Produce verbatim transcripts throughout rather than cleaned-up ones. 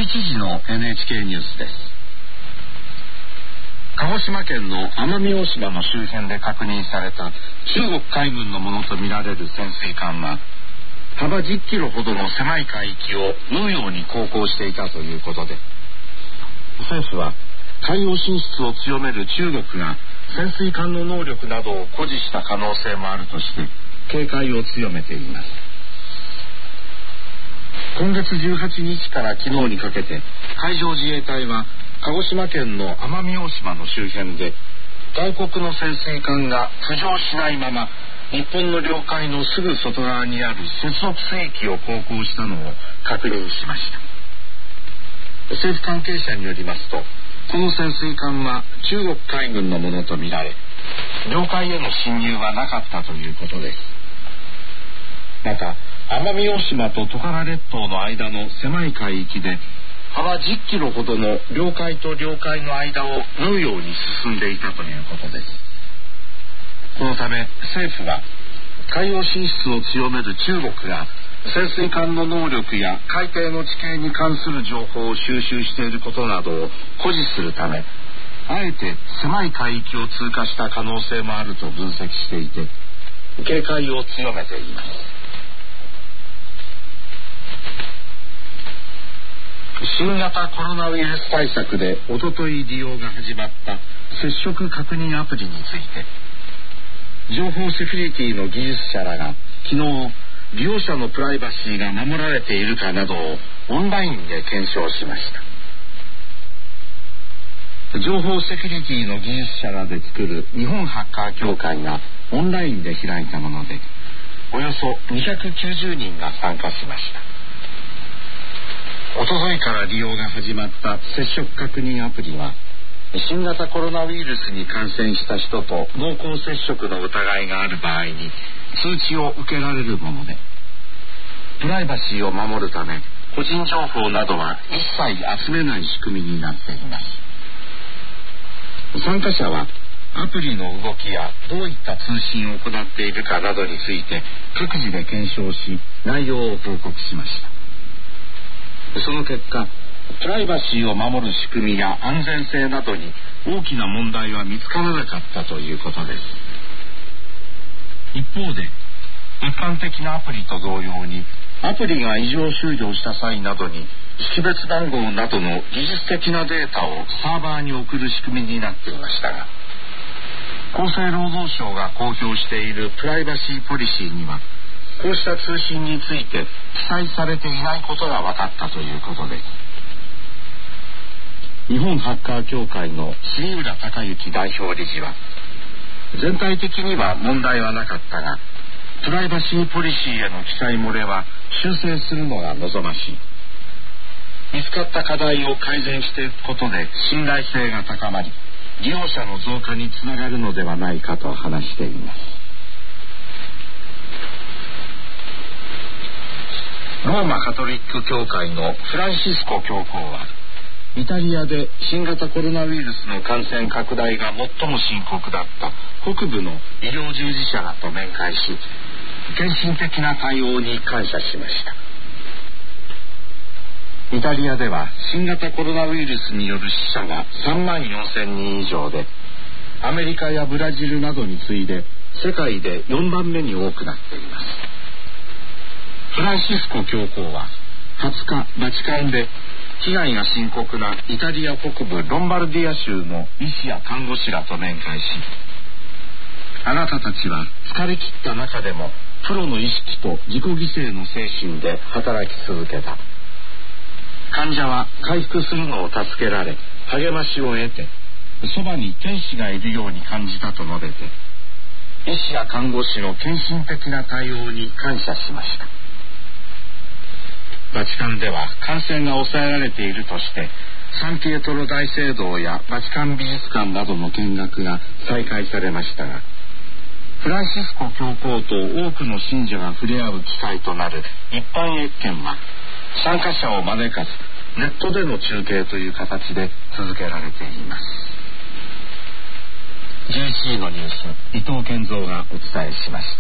ちじの エヌエイチケー ニュースです。鹿児島県の奄美大島の周辺で確認された中国海軍のものとみられる潜水艦は、幅じゅっキロほどの狭い海域を縫うように航行していたということで、政府は海洋進出を強める中国が潜水艦の能力などを誇示した可能性もあるとして警戒を強めています。今月じゅうはちにちから昨日にかけて、海上自衛隊は鹿児島県の奄美大島の周辺で外国の潜水艦が浮上しないまま日本の領海のすぐ外側にある接続水域を航行したのを確認しました。政府関係者によりますと、この潜水艦は中国海軍のものとみられ、領海への侵入はなかったということです。また奄美大島とトカラ列島の間の狭い海域で幅じゅっキロほどの領海と領海の間を縫うように進んでいたということです。このため政府は海洋進出を強める中国が潜水艦の能力や海底の地形に関する情報を収集していることなどを誇示するため、あえて狭い海域を通過した可能性もあると分析していて、警戒を強めています。新型コロナウイルス対策でおととい利用が始まった接触確認アプリについて、情報セキュリティの技術者らが昨日、利用者のプライバシーが守られているかなどをオンラインで検証しました。情報セキュリティの技術者らで作る日本ハッカー協会がオンラインで開いたもので、およそにひゃくきゅうじゅうにんが参加しました。おとといから利用が始まった接触確認アプリは、新型コロナウイルスに感染した人と濃厚接触の疑いがある場合に通知を受けられるもので、プライバシーを守るため個人情報などは一切集めない仕組みになっています。参加者はアプリの動きやどういった通信を行っているかなどについて各自で検証し、内容を報告しました。その結果、プライバシーを守る仕組みや安全性などに大きな問題は見つからなかったということです。一方で、一般的なアプリと同様に、アプリが異常終了した際などに識別番号などの技術的なデータをサーバーに送る仕組みになっていましたが、厚生労働省が公表しているプライバシーポリシーには、こうした通信について記載されていないことが分かったということです。日本ハッカー協会の杉浦隆之代表理事は、全体的には問題はなかったが、プライバシーポリシーへの記載漏れは修正するのが望ましい。見つかった課題を改善していくことで信頼性が高まり、利用者の増加につながるのではないかと話しています。ローマカトリック教会のフランシスコ教皇は、イタリアで新型コロナウイルスの感染拡大が最も深刻だった北部の医療従事者らと面会し、献身的な対応に感謝しました。イタリアでは新型コロナウイルスによる死者がさんまんよんせんにん以上で、アメリカやブラジルなどに次いで世界でよんばんめに多くなっています。フランシスコ教皇ははつか、バチカンで被害が深刻なイタリア北部ロンバルディア州の医師や看護師らと面会し、あなたたちは疲れ切った中でもプロの意識と自己犠牲の精神で働き続けた。患者は回復するのを助けられ、励ましを得て、そばに天使がいるように感じたと述べて、医師や看護師の献身的な対応に感謝しました。バチカンでは感染が抑えられているとして、サンピエトロ大聖堂やバチカン美術館などの見学が再開されましたが、フランシスコ教皇と多くの信者が触れ合う機会となる一般謁見は、参加者を招かずネットでの中継という形で続けられています。じゅういちじのニュース、伊藤健三がお伝えしました。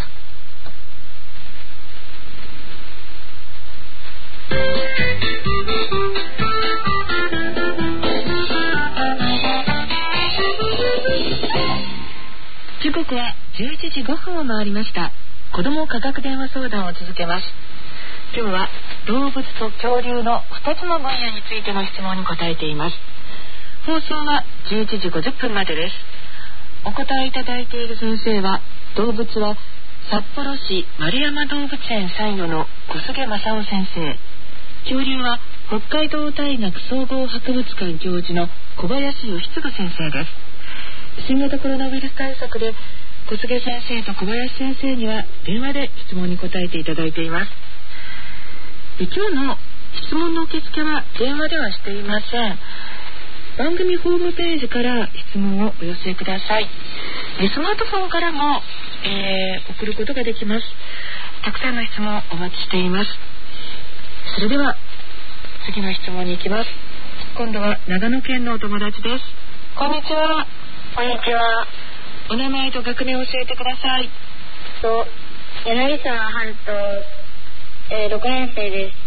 刻はじゅういちじごふんを回りました。子ども科学電話相談を続けます。今日は動物と恐竜のふたつの分野についての質問に答えています。放送はじゅういちじごじゅっぷんまでです。お答えいただいている先生は、動物は札幌市丸山動物園参与の小菅正夫先生、恐竜は北海道大学総合博物館教授の小林義嗣先生です。新型コロナウイルス対策で小菅先生と小林先生には電話で質問に答えていただいています。で今日の質問の受付は電話ではしていません。番組ホームページから質問をお寄せください。スマートフォンからも、えー、送ることができます。たくさんの質問をお待ちしています。それでは次の質問に行きます。今度は長野県のお友達です。こんにちは。 こんにちは。 お名前と学年を教えてください。 と柳沢春人、えー、ろくねん生です。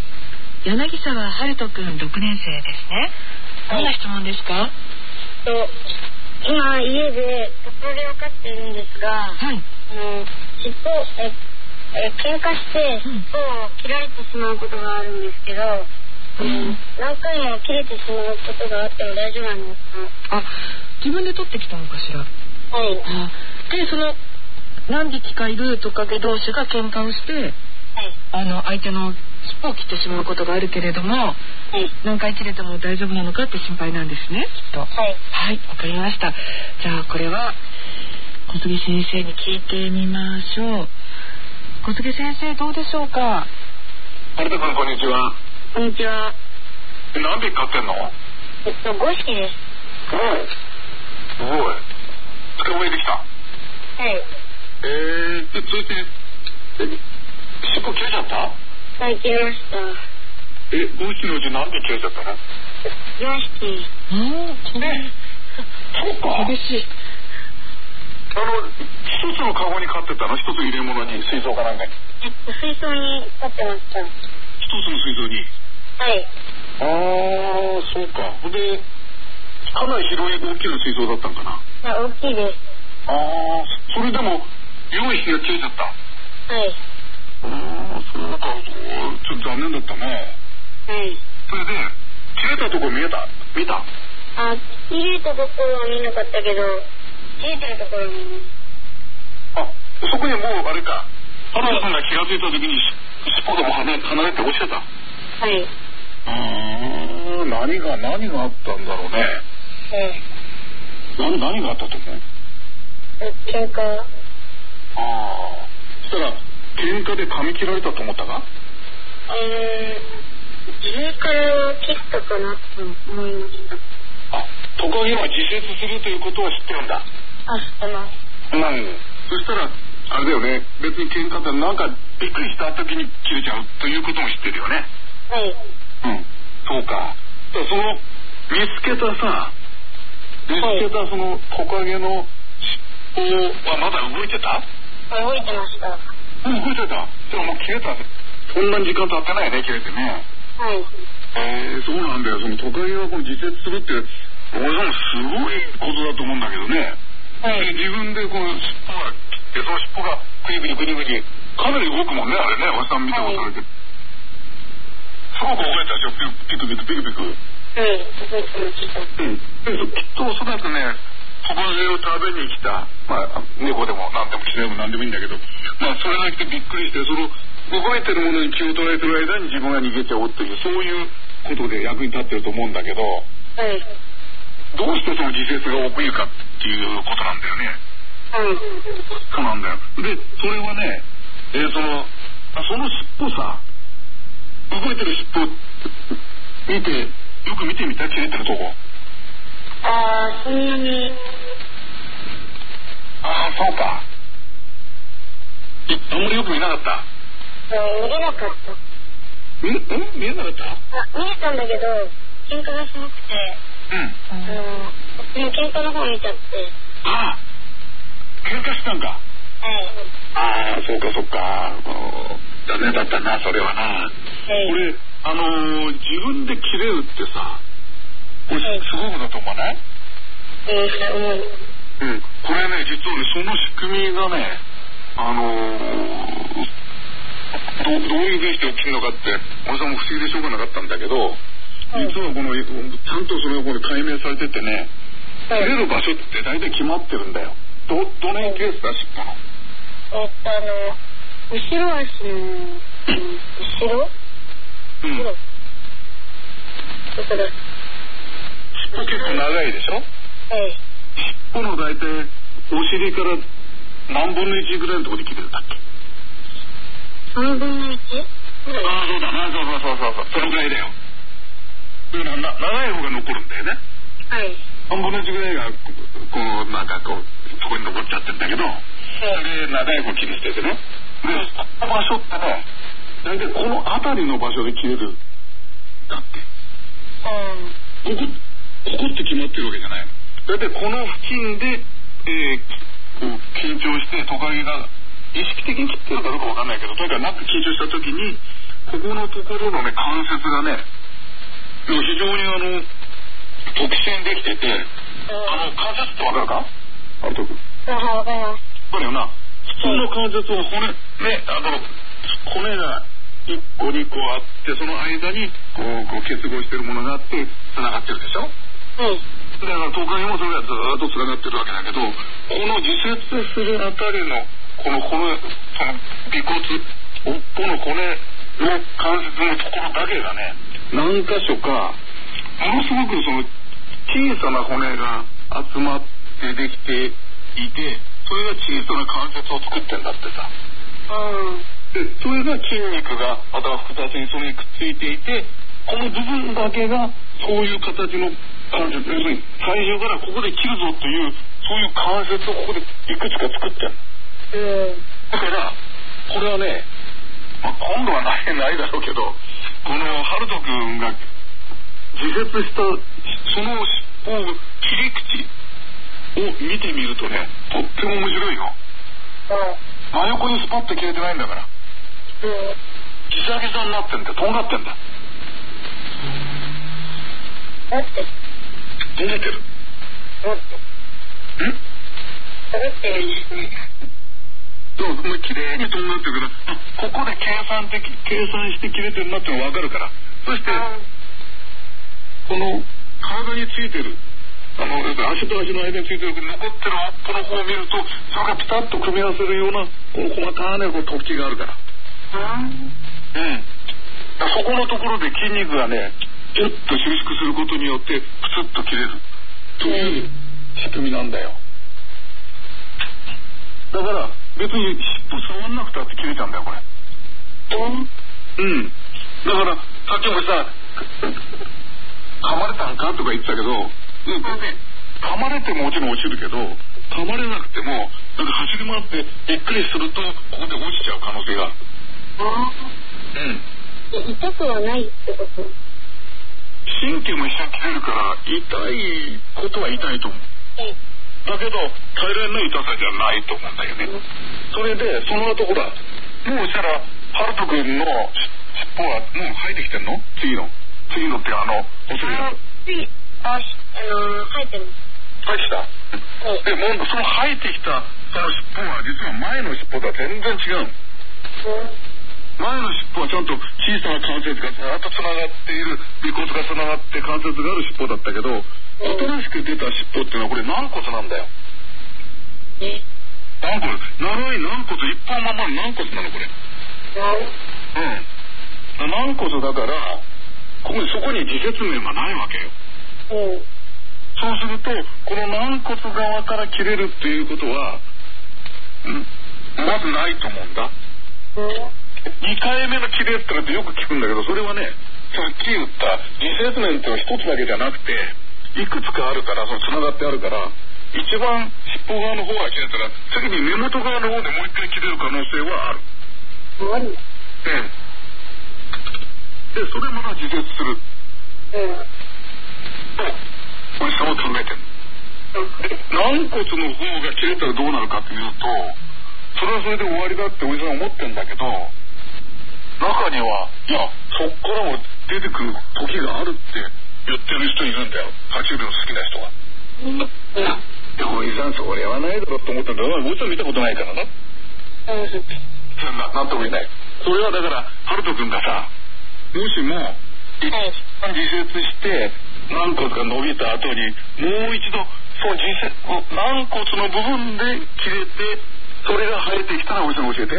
柳沢春人くんろくねん生ですね。どんな質問ですか？ と今家でトカゲを飼っているんですが、はい、あの尻尾ええ喧嘩して尻尾を切られてしまうことがあるんですけど、うん、何回も切れてしまうことがあっても大丈夫なんですか？ あ、自分で取ってきたのかしら。はい。あでその何匹かいるトカゲ同士が喧嘩をして、はい、あの相手の尻尾を切ってしまうことがあるけれども、はい、何回切れても大丈夫なのかって心配なんですね、きっと。はい、はい、わかりました。じゃあこれは小菅先生に聞いてみましょう。小菅先生どうでしょうか？ 有田君こんにちは。 こんにちは。 何匹飼ってんの？ えっとごひきです。 うん、すごい。捕まえてきた。 はい。 えー、でそして尻尾切れちゃった？ はい、切れました。 え、ごひきのうち何匹切れちゃったの？ よんひき。 うん、ね、 そうか。 厳しい。 あの一つのカゴに飼ってたの？一つ入れ物に水槽かなんかに？ えっと水槽に飼ってました。 一つの水槽に？ はい。 ああ、そうか。ほんでかなり広い大きな水槽だったんかな？ はい、大きいです。 ああ、それでもよんひきが切れちゃった。 はい。 ああ、そうか。ちょっと残念だったね。 はい。 それで切れたとこ見えた？見た？ あ、切れたところは見なかったけど、切れてるところ見ます。 あ、そこにもうあれか。原田さんが気がついた時に尻尾がもう離れ、離れて落ちてた。 はい。 ああ、何が何があったんだろうね。 ええ。何何があったと思う？ 喧嘩。 ああ。そしたら喧嘩で噛み切られたと思ったか？ えー、自分から切ったかなと思いました。 あ、トカゲは自節するということは知ってるんだ。 あ、知ってます。 うん。そしたらあれだよね。別に喧嘩ってなんかびっくりした時に切れちゃうということも知ってるよね。 はい。 うん。そうか。その見つけたさ、見つけたそのトカゲの尻尾はまだ動いてた？ 動いてました。 うん、動いてた。でももう切れた。そんなに時間経ってないね、切れてね。 はい。 えー、そうなんだよ。そのトカゲがこの自節するって俺はすごいことだと思うんだけどね。はい。で自分でこの尻尾が切ってその尻尾がクリクリクリクリかなり動くもんね、あれね。おじさん見たことあるけど。すごく動いたでしょ。ピクピクピクピク。 はい、動いてました。 うん。できっとおそらくね、トカゲを食べに来た、まあ猫でも何でもキツネでも何でもいいんだけど、まあそれが来てびっくりして、その動いてるものに気を取られてる間に自分が逃げちゃおうという、そういうことで役に立ってると思うんだけど、はい、どうしてその自節が起きるかっていうことなんだよね。はい。そうなんだよ。でそれはね、えー、そのその尻尾さ、動いてる尻尾見てよく見てみた？切れてるとこ。 ああ、そんなに。 ああ、そうか。あんまりよく見なかった。 見れなかった。 見え、え見えなかった？ あ、見えたんだけど喧嘩がしなくて、うん、あのもう喧嘩の方見ちゃって。 ああ、喧嘩したんか。はい。ああ、そうかそうか。残念だったな、それはな。はい。これあのー、自分で切れるってさ、これすごいことだと思わない？ えー、思う。 ねうん、これね実はねその仕組みがねあのー、ど, どういうふうにして起きるのかって俺さんも不思議でしょうがなかったんだけど、実はこのちゃんとそれがこれ解明されててね、切れる場所って大体決まってるんだよ。どどの辺切れてた尻尾の？ えっとあの後ろ足の後ろ？うん。だから尻尾結構長いでしょ？ ええ。 尻尾の大体お尻から何分のいちぐらいのところで切れるんだっけ？ 三分の一？ ああそうだな、そうそうそうそうそのぐらいだよ。だからな長い方が残るんだよね。 はい。 半分のいちぐらいがこうなんかこうそこに残っちゃってるんだけど、それで長い方切り捨ててね。で、この場所ってね、大体この辺りの場所で切れるだって。ここ、ここって決まってるわけじゃないの。大体この付近で、えー、こう緊張してトカゲが意識的に切ってるかどうかわかんないけど、とにかくなく緊張した時にここのところのね関節がね、非常にあの特殊にできてて、あの関節ってわかるか？あるとく。 あ、わかります。 これよな。普通の関節は骨ね、あの骨がいっこにこあってその間にこう、こう結合してるものがあってつながってるでしょ。うん。だからトカゲもそれがずっとつながってるわけだけど、この自節するあたりのこの骨、その尾骨、尾っぽの骨の関節のところだけがね、何箇所かものすごくその小さな骨が集まってできていて、それが小さな関節を作ってんだってさ。うん。で、それが筋肉がまた複雑にそれにくっついていて、この部分だけがそういう形の関節、要するに最初からここで切るぞというそういう関節をここでいくつか作ってる。うん。だからこれはね、まあ、今度はないないだろうけど、このハルト君が自節したその尻尾を切り口を見てみるとね、とっても面白いよ。うん、真横にスパッと切れてないんだから、うん、ギザギザになってんだよ、とんがってんだ。 だってとんがってる。 だってん？とんがってるんですね。 そう、もう綺麗にとんがってるから、ここで計算的計算して切れてるなってのが分かるから。そして、この体についてるあの足と足の間についてる残ってるこの方を見ると、それがピタッと組み合わせるようなこの細かな突起があるから。うん。だそこのところで筋肉がね、ギュッと収縮することによってプツッと切れるという仕組みなんだよ。だから別に尻尾触んなくたって切れちゃうんだよこれ。うん。だからさっきもさ噛まれたんかとか言ってたけど、うん、で噛まれてももちろん落ちるけど、噛まれなくてもなんか走り回ってびっくりするとここで落ちちゃう可能性がある。 うん。痛くはないってこと？ 神経も一緒に切れるから痛いことは痛いと思う。うんだけど耐えられない痛さじゃないと思うんだよね。それでその後ほらもうしたらハルト君の尻尾はもう生えてきてんの？次の次のってあの細いの次ああの生えてる生えてきた、うん、でもうその生えてきたその尻尾は実は前の尻尾とは全然違うの、うん、前の尻尾はちゃんと小さな関節がずっとつながっている尾骨がつながって関節がある尻尾だったけど、新しく出た尻尾っていうのはこれ軟骨なんだよ。え？軟骨、長い軟骨、一本ままの軟骨なのこれ。うん。軟骨だからここにそこに自節面はないわけよ。うん。そうするとこの軟骨側から切れるっていうことは、んまずないと思うんだ。うん。にかいめの切れってのってよく聞くんだけど、それはね、さっき言った自節面っていうのは一つだけじゃなくて。いくつかあるから、そのつながってあるから、一番尻尾側の方が切れたら次に根元側の方でもう一回切れる可能性はある。 ある。うん。 でそれまだ自節する。うん。とおじさんは考えてる。軟骨の方が切れたらどうなるかというと、それはそれで終わりだっておじさんは思ってるんだけど、中にはいやそっからも出てくる時があるって言ってる人いるんだよ。爬虫類の好きな人が。うん。 でおじさんそれはないだろうと思ったんだけど、おじさん見たことないからね。うん。な、なんとも言えない。それはだからハルト君がさ、もしも一旦自節して軟骨が伸びた後にもう一度その自節軟骨の部分で切れてそれが生えてきたらおじさん教えて。はい。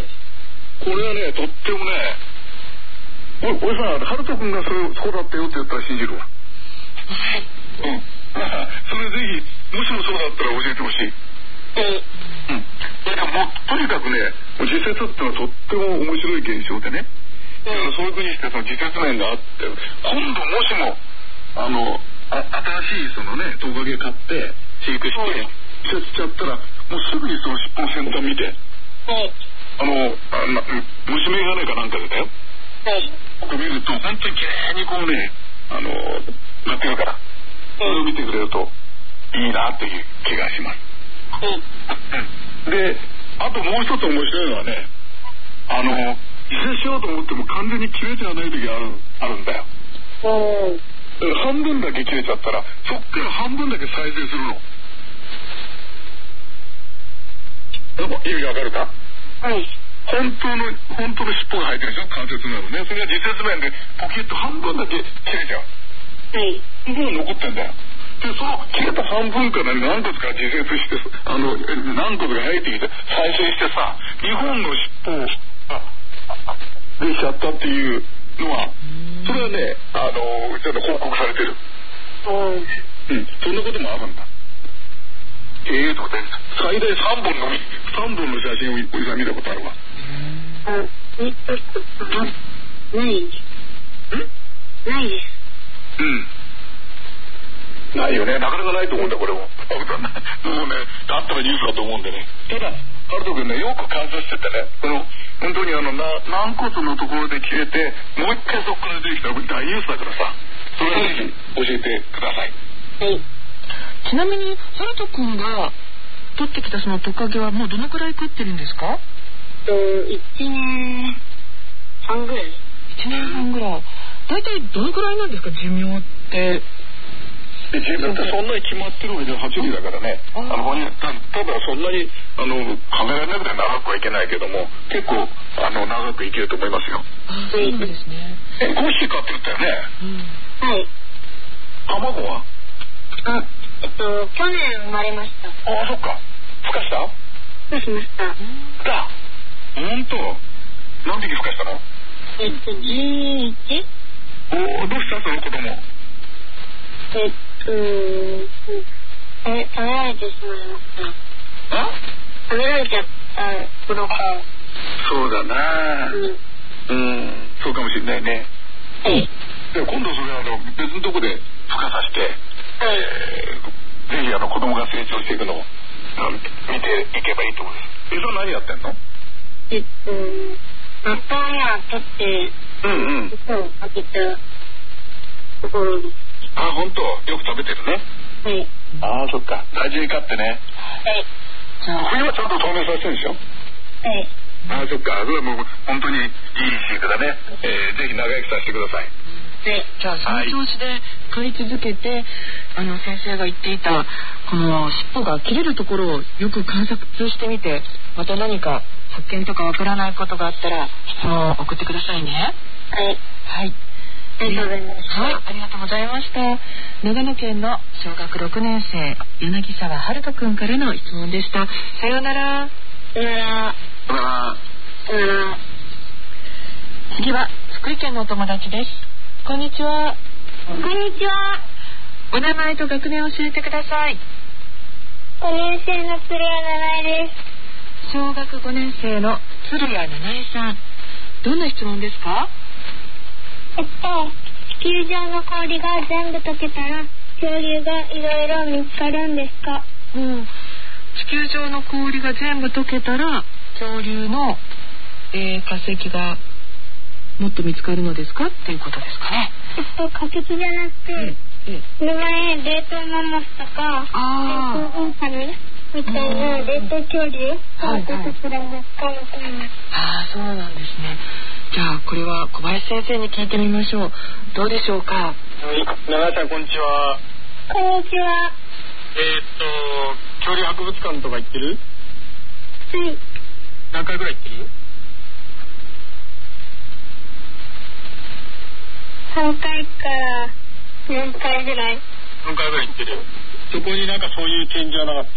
これはね、とってもね、おじさんハルト君がそれそうだったよって言ったら信じるわ。はい。うん。それぜひもしもそうだったら教えてほしい。はい。うん。でもとにかくね、自節ってのはとっても面白い現象でね。うん、そういうふうにしてその自節面があって今度もしもあのあ新しいそのねトカゲ買って飼育して自節しちゃったらもうすぐにその尻尾の先端見て、はい、あのあな虫眼鏡かなんかでだよ、はい、ここ見ると本当にきれいにこうねあのなってるから、それを見てくれるといいなっていう気がします、はい、であともう一つ面白いのはね、あの自節しようと思っても完全に切れちゃわない時があるあるんだよ。半分だけ切れちゃったらそっから半分だけ再生するの。意味わかるか？はい。本当の本当の尻尾が生えてるでしょ、関節なのね。それが自節面でポキッと半分だけ切れちゃう。はい。半分残ってんだよ。でその切れた半分から軟骨から自節してあの軟骨が生えてきて再生してさ、にほんの尻尾をできちゃったっていうのはそれはねあのちょっと報告されてる。うん、そんなこともあるんだ。ええー、とかで最大さんぼんの三本の写真をおじさん見たことあるわ。あ、えっとないんないです。うんないよね、なかなかないと思うんだこれも。もうねあったらニュースだと思うんでね。ただハルト君ねよく観察しててね、この本当にあの軟骨のところで切れてもう一回そこから出てきたら大ニュースだからさ、それをぜひ教えてください。はい。 ちなみにハルト君が取ってきたそのトカゲはもうどのくらい食ってるんですか？ といちねんはんぐらい。いちねんはんぐらい。だいたいどのくらいなんですか寿命って？ 自分ってそんなに決まってるわけじゃはちじだからね、あのた, ただそんなにあの考えられなくて長くはいけないけども結構あの長く生きると思いますよ。 あ、そうなんですね。 え、ごひき飼ってるってよね、うん、はい。卵はあ、えっと去年生まれました。 ああ、そっか。孵化した？ 孵化しました。 だ、ほんと何匹孵化したの？ えっとじゅういち。 おお、どうしたその子供？ えっと、え、食べられてしまいました。あ？食べられちゃった子供。 そうだな、うん、うん、そうかもしれないね。はい。で今度それはあの別のとこで孵化させて、はい、えー、ぜひあの子供が成長していくのを見ていけばいいと思います。え、それ何やってんの？ えっと、納豆や取って、うんうん、餌をあげたところです。 あ、本当よく食べてるね。はい。ああ、そっか。大事に飼ってね。はい。冬はちゃんと透明させてるでしょ。はい。ああ、そっか。それはもう本当にいい飼育だね。えー、ぜひ長生きさせてください。 で、じゃあその調子で飼い続けて、はい、あの先生が言っていたこの尻尾が切れるところをよく観察してみて、また何か発見とかわからないことがあったら質問を送ってくださいね。はい。はい。 ありがとうございました。 はい、ありがとうございました。長野県の小学ろくねん生柳沢春人くんからの質問でした。さようなら。 さようなら。 さようなら。 さようなら。 次は福井県のお友達です。こんにちは。 こんにちは。 お名前と学年を教えてください。 ごねん生の鶴谷七重です。 小学ごねん生の鶴谷七重さん、どんな質問ですか？ えっと、地球上の氷が全部溶けたら恐竜がいろいろ見つかるんですか？ うん、地球上の氷が全部溶けたら恐竜の、えー、化石がもっと見つかるのですかっていうことですかね。 えっと、化石じゃなくて、うんうん、この前冷凍マンモスとか冷凍オオカミみたいな冷凍恐竜が出てくるんですかみたいな。 ああ、そうなんですね。じゃあこれは小林先生に聞いてみましょう。どうでしょうか。 はい、長井さんこんにちは。 こんにちは。 えと恐竜博物館とか行ってる？ はい。 何回ぐらい行ってる？ さんかいからよんかいぐらい。よんかいぐらい行ってる。そこになんかそういう展示はなかった？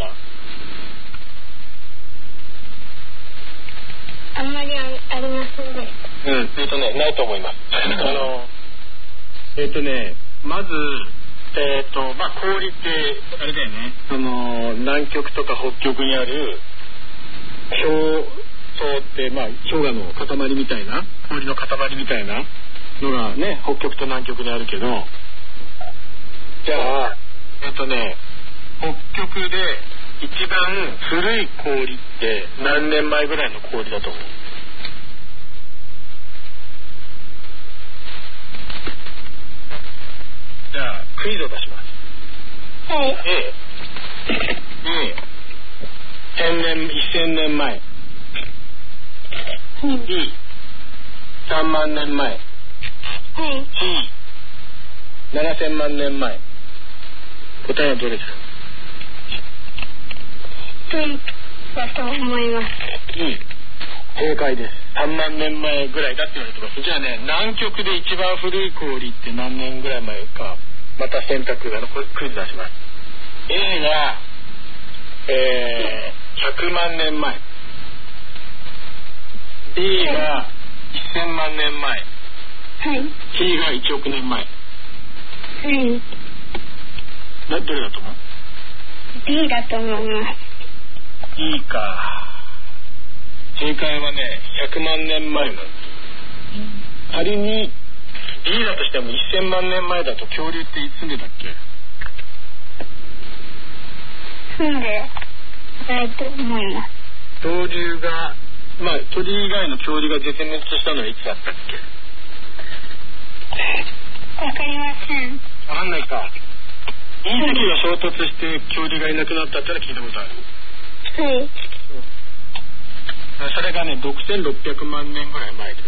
あんまり あ, ありませんでした。 うん、えっとね、ないと思います。あの、えっとね、まず、えっと、まあ、氷って、あれだよね、その、南極とか北極にある、氷層って、まあ、氷河の塊みたいな、氷の塊みたいなのがね、北極と南極にあるけど、じゃあ、えっとね、北極で一番古い氷って何年前ぐらいの氷だと思う？じゃあクイズを出します。 はい。 A、A、千年、一千年前。 うん、 B、三万年前。 はい。 C、七千万年前。答えはどれですか？ うんだと思います。 いい。正解です。さんまんねんまえぐらいだって言われてます。じゃあね、南極で一番古い氷って何年ぐらい前か、また選択がクイズ出します。A が、えー、ひゃくまんねんまえ。B がせんまんねんまえ。 はい。 C がいちおくねんまえ。 はい。 どれだと思う？ B だと思います。 いいか。正解はね、ひゃくまんねんまえなんです。仮に B だとしてもせんまんねんまえだと恐竜って住んでたっけ？ 住んでないと思います。 恐竜が、まあ鳥以外の恐竜が絶滅したのはいつだったっけ？ わかりません。 わかんないか。隕石が衝突して恐竜がいなくなったってのは聞いたことある。 はい。 それがね、ろくせんろっぴゃくまんねんぐらい前です。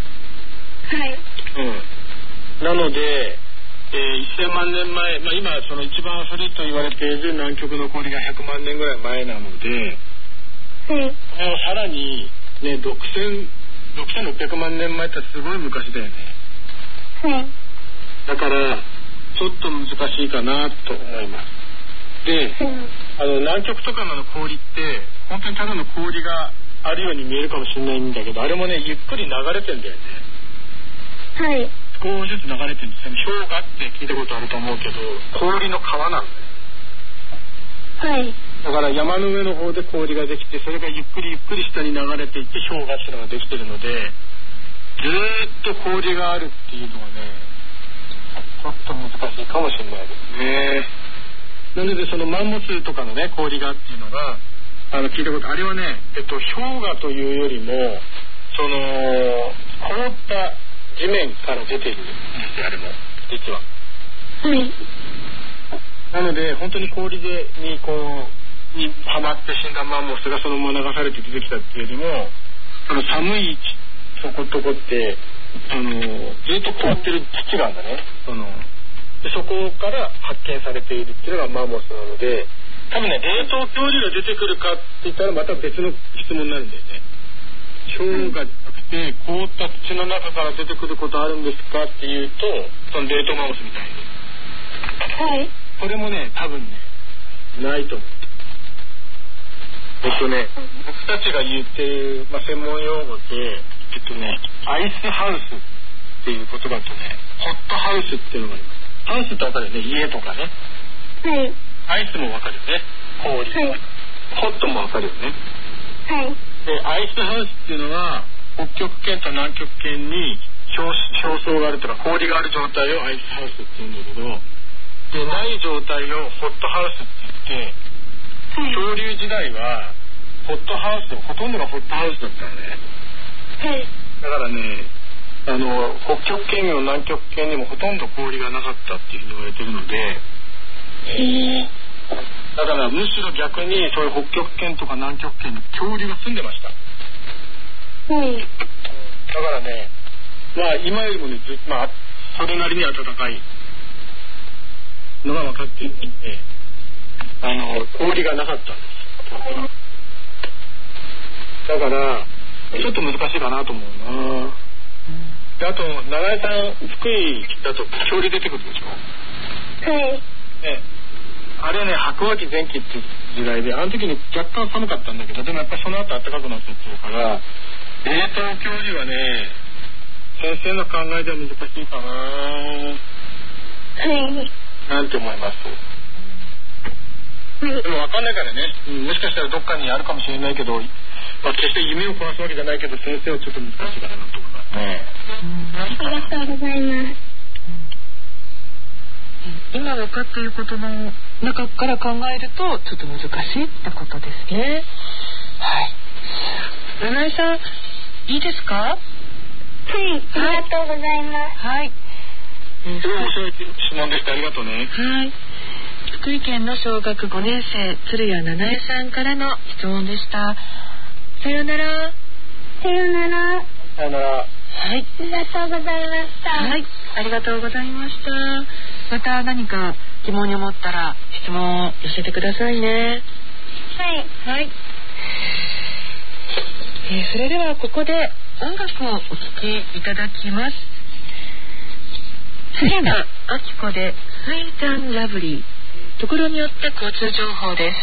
はい。 うん。なので、えー、せんまんねんまえ、まあ、今その一番古いと言われている南極の氷がひゃくまんねんぐらい前なので、 はい。 もうさらにね、ろくせんろっぴゃくまんねんまえってすごい昔だよね。 はい。 だからちょっと難しいかなと思います。で、うん、あの南極とかの氷って本当にただの氷があるように見えるかもしれないんだけど、あれもね、ゆっくり流れてんだよね。 はい。 少しずつ流れてるんですよね。氷河って聞いたことあると思うけど、氷の川なんだよ。 はい。 だから山の上の方で氷ができて、それがゆっくりゆっくり下に流れていって氷河っていうのができてるので、ずーっと氷があるっていうのはね、ちょっと難しいかもしれないですね。なのでそのマンモスとかのね、氷がっていうのがあの聞いたこと、あれはね、えっと氷河というよりもその凍った地面から出てるんですよ、あれも実は。 はい。 なので本当に氷でにこうにはまって死んだマンモスがそのまま流されて出てきたっていうよりも、その寒いそことこってあのずっと凍ってる土があるんだね。そのでそこから発見されているっていうのがマンモスなので、多分ね、冷凍恐竜が出てくるかって言ったらまた別の質問になるんだよね。氷河じゃなくて凍った土の中から出てくることあるんですかっていうと、その冷凍マンモスみたいに、 はい、 これもね、多分ねないと思う。えっとね、僕たちが言ってる、まあ、専門用語で、えっとね、アイスハウスっていう言葉とね、ホットハウスっていうのがあります。ハウスってわかるよね、家とかね。 はい。 アイスもわかるよね、氷。はい。ホットもわかるよね。 はい。 で、アイスハウスっていうのは、北極圏と南極圏に表層があるとか氷がある状態をアイスハウスって言うんだけど、で、ない状態をホットハウスって言って、はい、恐竜時代はホットハウス、ほとんどがホットハウスだったのね。 はい。 だからね、あの北極圏にも南極圏にもほとんど氷がなかったっていうふうに言われてるので、 へー、だからむしろ逆にそういう北極圏とか南極圏に恐竜が住んでました。 はい。 だからね、まあ今よりもね、ずまあそれなりに暖かいのが分かっているので、 あの氷がなかったんです。だからちょっと難しいかなと思うな。であと長井さん福井だと恐竜出てくるでしょ。 はい、 ね、あれね白亜紀前期って時代であの時に若干寒かったんだけど、でもやっぱりその後暖かくなってってるから冷凍恐竜はね先生の考えでは難しいかな。はい、なんて思います。でも分かんないからね、うん、もしかしたらどっかにあるかもしれないけど、まあ、決して夢を壊すわけじゃないけど先生はちょっと難しいかなと思いますね。 ありがとうございます。 今分かっていることの中から考えるとちょっと難しいってことですね。はい。七井さんいいですか？はい、 ありがとうございます。 はい。 すごい面白い質問でした。ありがとうね。 はい。福井県の小学ごねん生鶴谷七重さんからの質問でした。さよなら。 さよなら。 さよなら。 はい。 ありがとうございました。 はい。ありがとうございました。また何か疑問に思ったら質問を寄せてくださいね。 はい。 はい。えー、それではここで音楽をお聴きいただきます。菅田明子でスイート&ラブリー。ところによって交通情報です。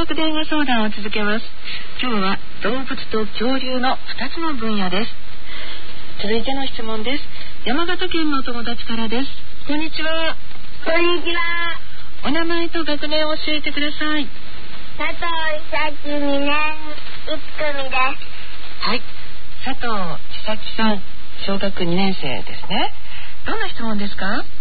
覚電話相談を続けます。今日は動物と恐竜のふたつの分野です。続いての質問です。山形県のお友達からです。こんにちは。 こんにちは。 お名前と学年を教えてください。 佐藤千咲にねんいち組です。 はい、佐藤千咲さん、小学にねん生ですね。どんな質問ですか？ なんで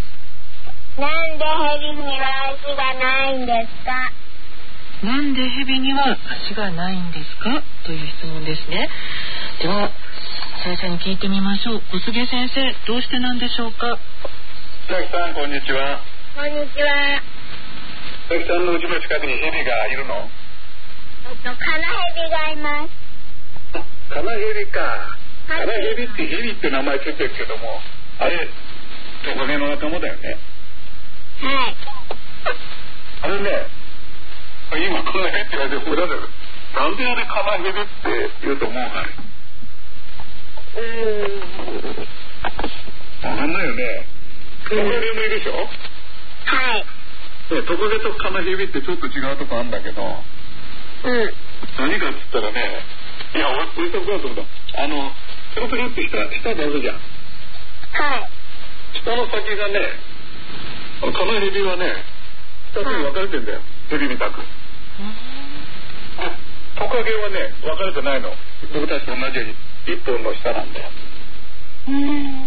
ヘビには足がないんですか？ なんでヘビには足がないんですかという質問ですね。では先生に聞いてみましょう。小菅先生、どうしてなんでしょうか？ 佐々木さん、こんにちは。 こんにちは。 佐々木さんの家の近くにヘビがいるの？ えっとカナヘビがいます。 カナヘビか。カナはい、 ヘビってヘビって名前ついてるけども、あれトカゲの仲間だよね。 はい。 あれね、今カナヘビって言われてこれだけど、なんであれカナヘビって言うと思うかい？ うーん。 わかんないよね。トカゲもいるでしょ？ はい。 ね、トカゲとカナヘビってちょっと違うとこあるんだけど、 うん。 何かっつったらね、いや俺俺とこだと思った。あのトカゲって下下出すじゃん。 はい。 下の先がね、カナヘビはね、二つに分かれてんだよ。ヘビみたく。トカゲはね、分かれてないの。僕たちと同じように一本の下なんだよ。 うん。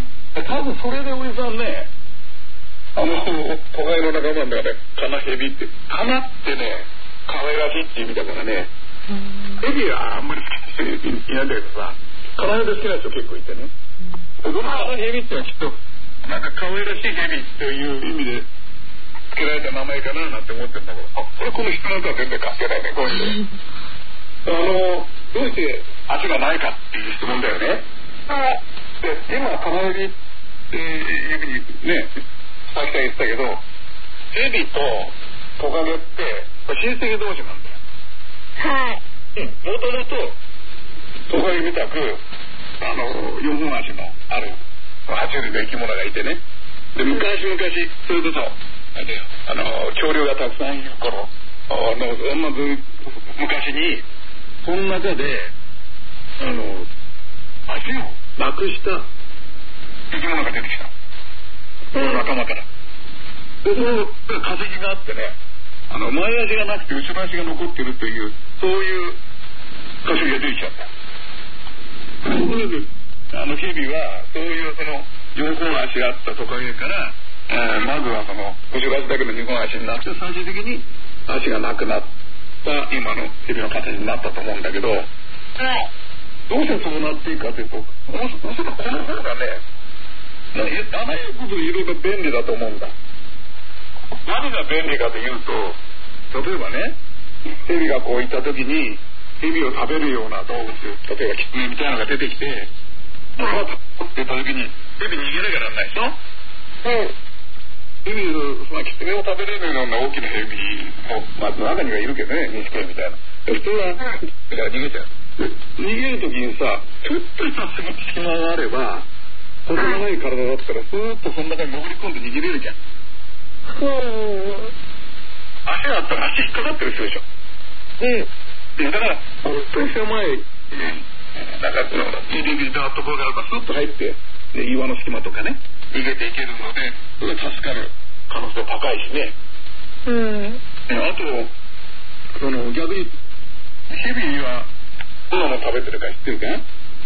多分それでおじさんね、あのトカゲの仲間だからね、カナヘビって、カナってね、可愛らしいって意味だからね。ヘビはあんまり好きな人いないんだけどさ、カナヘビ好きな人結構いてね。このカナヘビってのはきっとなんか可愛らしいヘビという意味で付けられた名前かななんて思ってるんだけど、あ、これこの人なんかは全然関係ないね、こういうの。あのどうして足がないかっていう質問だよね。 はい。 で今カナヘビっていうふうにね、さっき言ってたけど、ヘビとトカゲって親戚同士なんだよ。 はい。 うん、もともとトカゲみたくあのよんほん足のある爬虫類の生き物がいてね。で昔々それこそあの恐竜がたくさんいる頃のまず昔にその中であの足をなくした生き物が出てきた。その仲間から。でその化石があってね、あの前足がなくて後ろ足が残ってるというそういう化石が出てきちゃった。ところであのヘビはそういうそのよんほん足があったトカゲから、えー、まずはその後ろ足だけのにほん足になって最終的に足がなくなった今のヘビの形になったと思うんだけど、はい、どうしてそうなっていくかというと、おそらくこの方がね、あらゆることいろいろ便利だと思うんだ。何が便利かというと、例えばね、ヘビがこういった時にヘビを食べるような動物、例えばキツネみたいなのが出てきて、まあ、って言った時にヘビ逃げなきゃなんないでしょ。うん。ヘビ、まあ、キツネを食べれるような大きなヘビも、まあ、中にはいるけどね、ニシキヘビみたいな。普通は、うん、逃げちゃう。逃げる時にさ、ちょっとした隙間があれば、細長い体だったらスーッとその中に潜り込んで逃げれるじゃん。うん。足があったら足引っかかってる人でしょ。うん。だから本当に狭い、なんか入り口だところがあればスッと入って、ね、岩の隙間とかね逃げていけるので、それ助かる可能性高いしね。うん。あとその逆にヘビはどんなもの食べてるか知ってるか？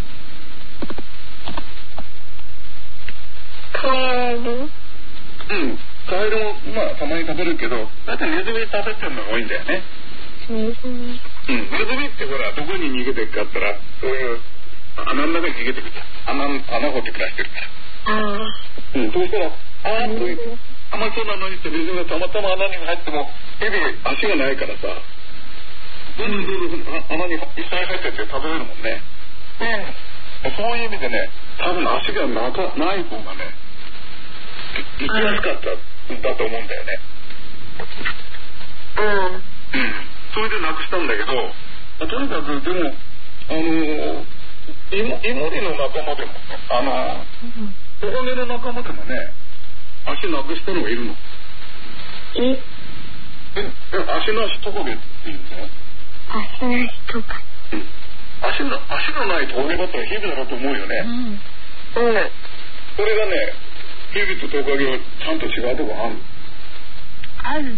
カエル。うん。 カエルもまあたまに食べるけど、だいたいネズミ食べてるのが多いんだよね。ネズミ。うん。ネズミってほらどこに逃げていくかって言ったら、そういう穴の中に逃げてくるじゃん。穴穴掘って暮らしてるから。ああ。うん。そうしたらああというあんまりそうなのにってネズミがたまたま穴に入ってもヘビ足がないからさ、どんどんどんどん穴に一緒に入ってって食べれるもんね。うん。そういう意味でね、多分足がなかない方がね、生きやすかったんだと思うんだよね。うん。うん。それでなくしたんだけど、とにかくでもあのイモリの仲間でもあのトカゲの仲間でもね、足なくしたのがいるの。え？ 足の足トカゲっていうんだよ。 足の足トカゲ、うん、 足の足のないトカゲだったらヘビだろうと思うよね。うん、うん、それがねヘビとトカゲはちゃんと違うとこある。 ある。うん。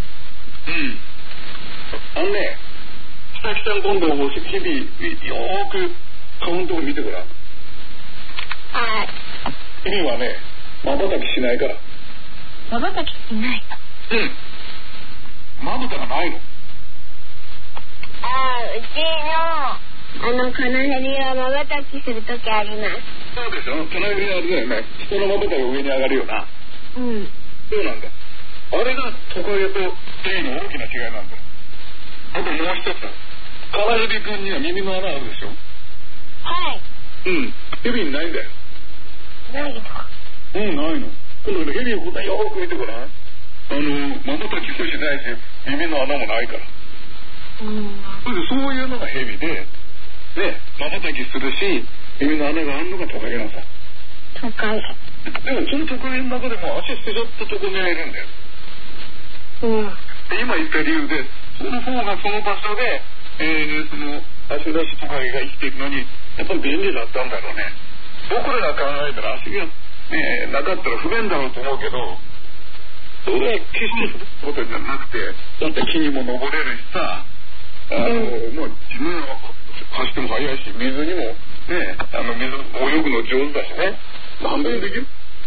あのね、下木さん今度ヘビよーく顔のとこ見てごらん。 はい。 ヘビはね、まばたきしないから。 まばたきしない。 うん。まぶたがないの。 ああ、うちのあのカナヘビはまばたきするときあります。 そうでしょ。カナヘビはあれだよね。人のまぶたが上に上がるよな。 うん。 そうなんだ。あれがトカゲとヘビの大きな違いなんだよ。あともう一つ、カナヘビ君には耳の穴あるでしょ。 はい。 うん。ヘビにないんだよ。 ないの。 うん、ないの。今度ね、ヘビをこんなよく見てごらん。あの、まばたきもしないし、耳の穴もないから。うん。そういうのがヘビで、ね、まばたきするし、耳の穴があるのがトカゲなんさ。 トカゲ。 でも、そのトカゲの中でも足捨てちゃったトカゲがいるんだよ。うん。で、今言った理由で、その方がその場所で、えー、その足出しトカゲが生きていくのに、やっぱり便利だったんだろうね。僕らが考えたら足が、ね、なかったら不便だろうと思うけど、それは決してすることじゃなくて、だって木にも登れるしさ、あの、うん、もう自分は走っても速いし、水にもね、あの水泳ぐの上手だしね、何でもできる。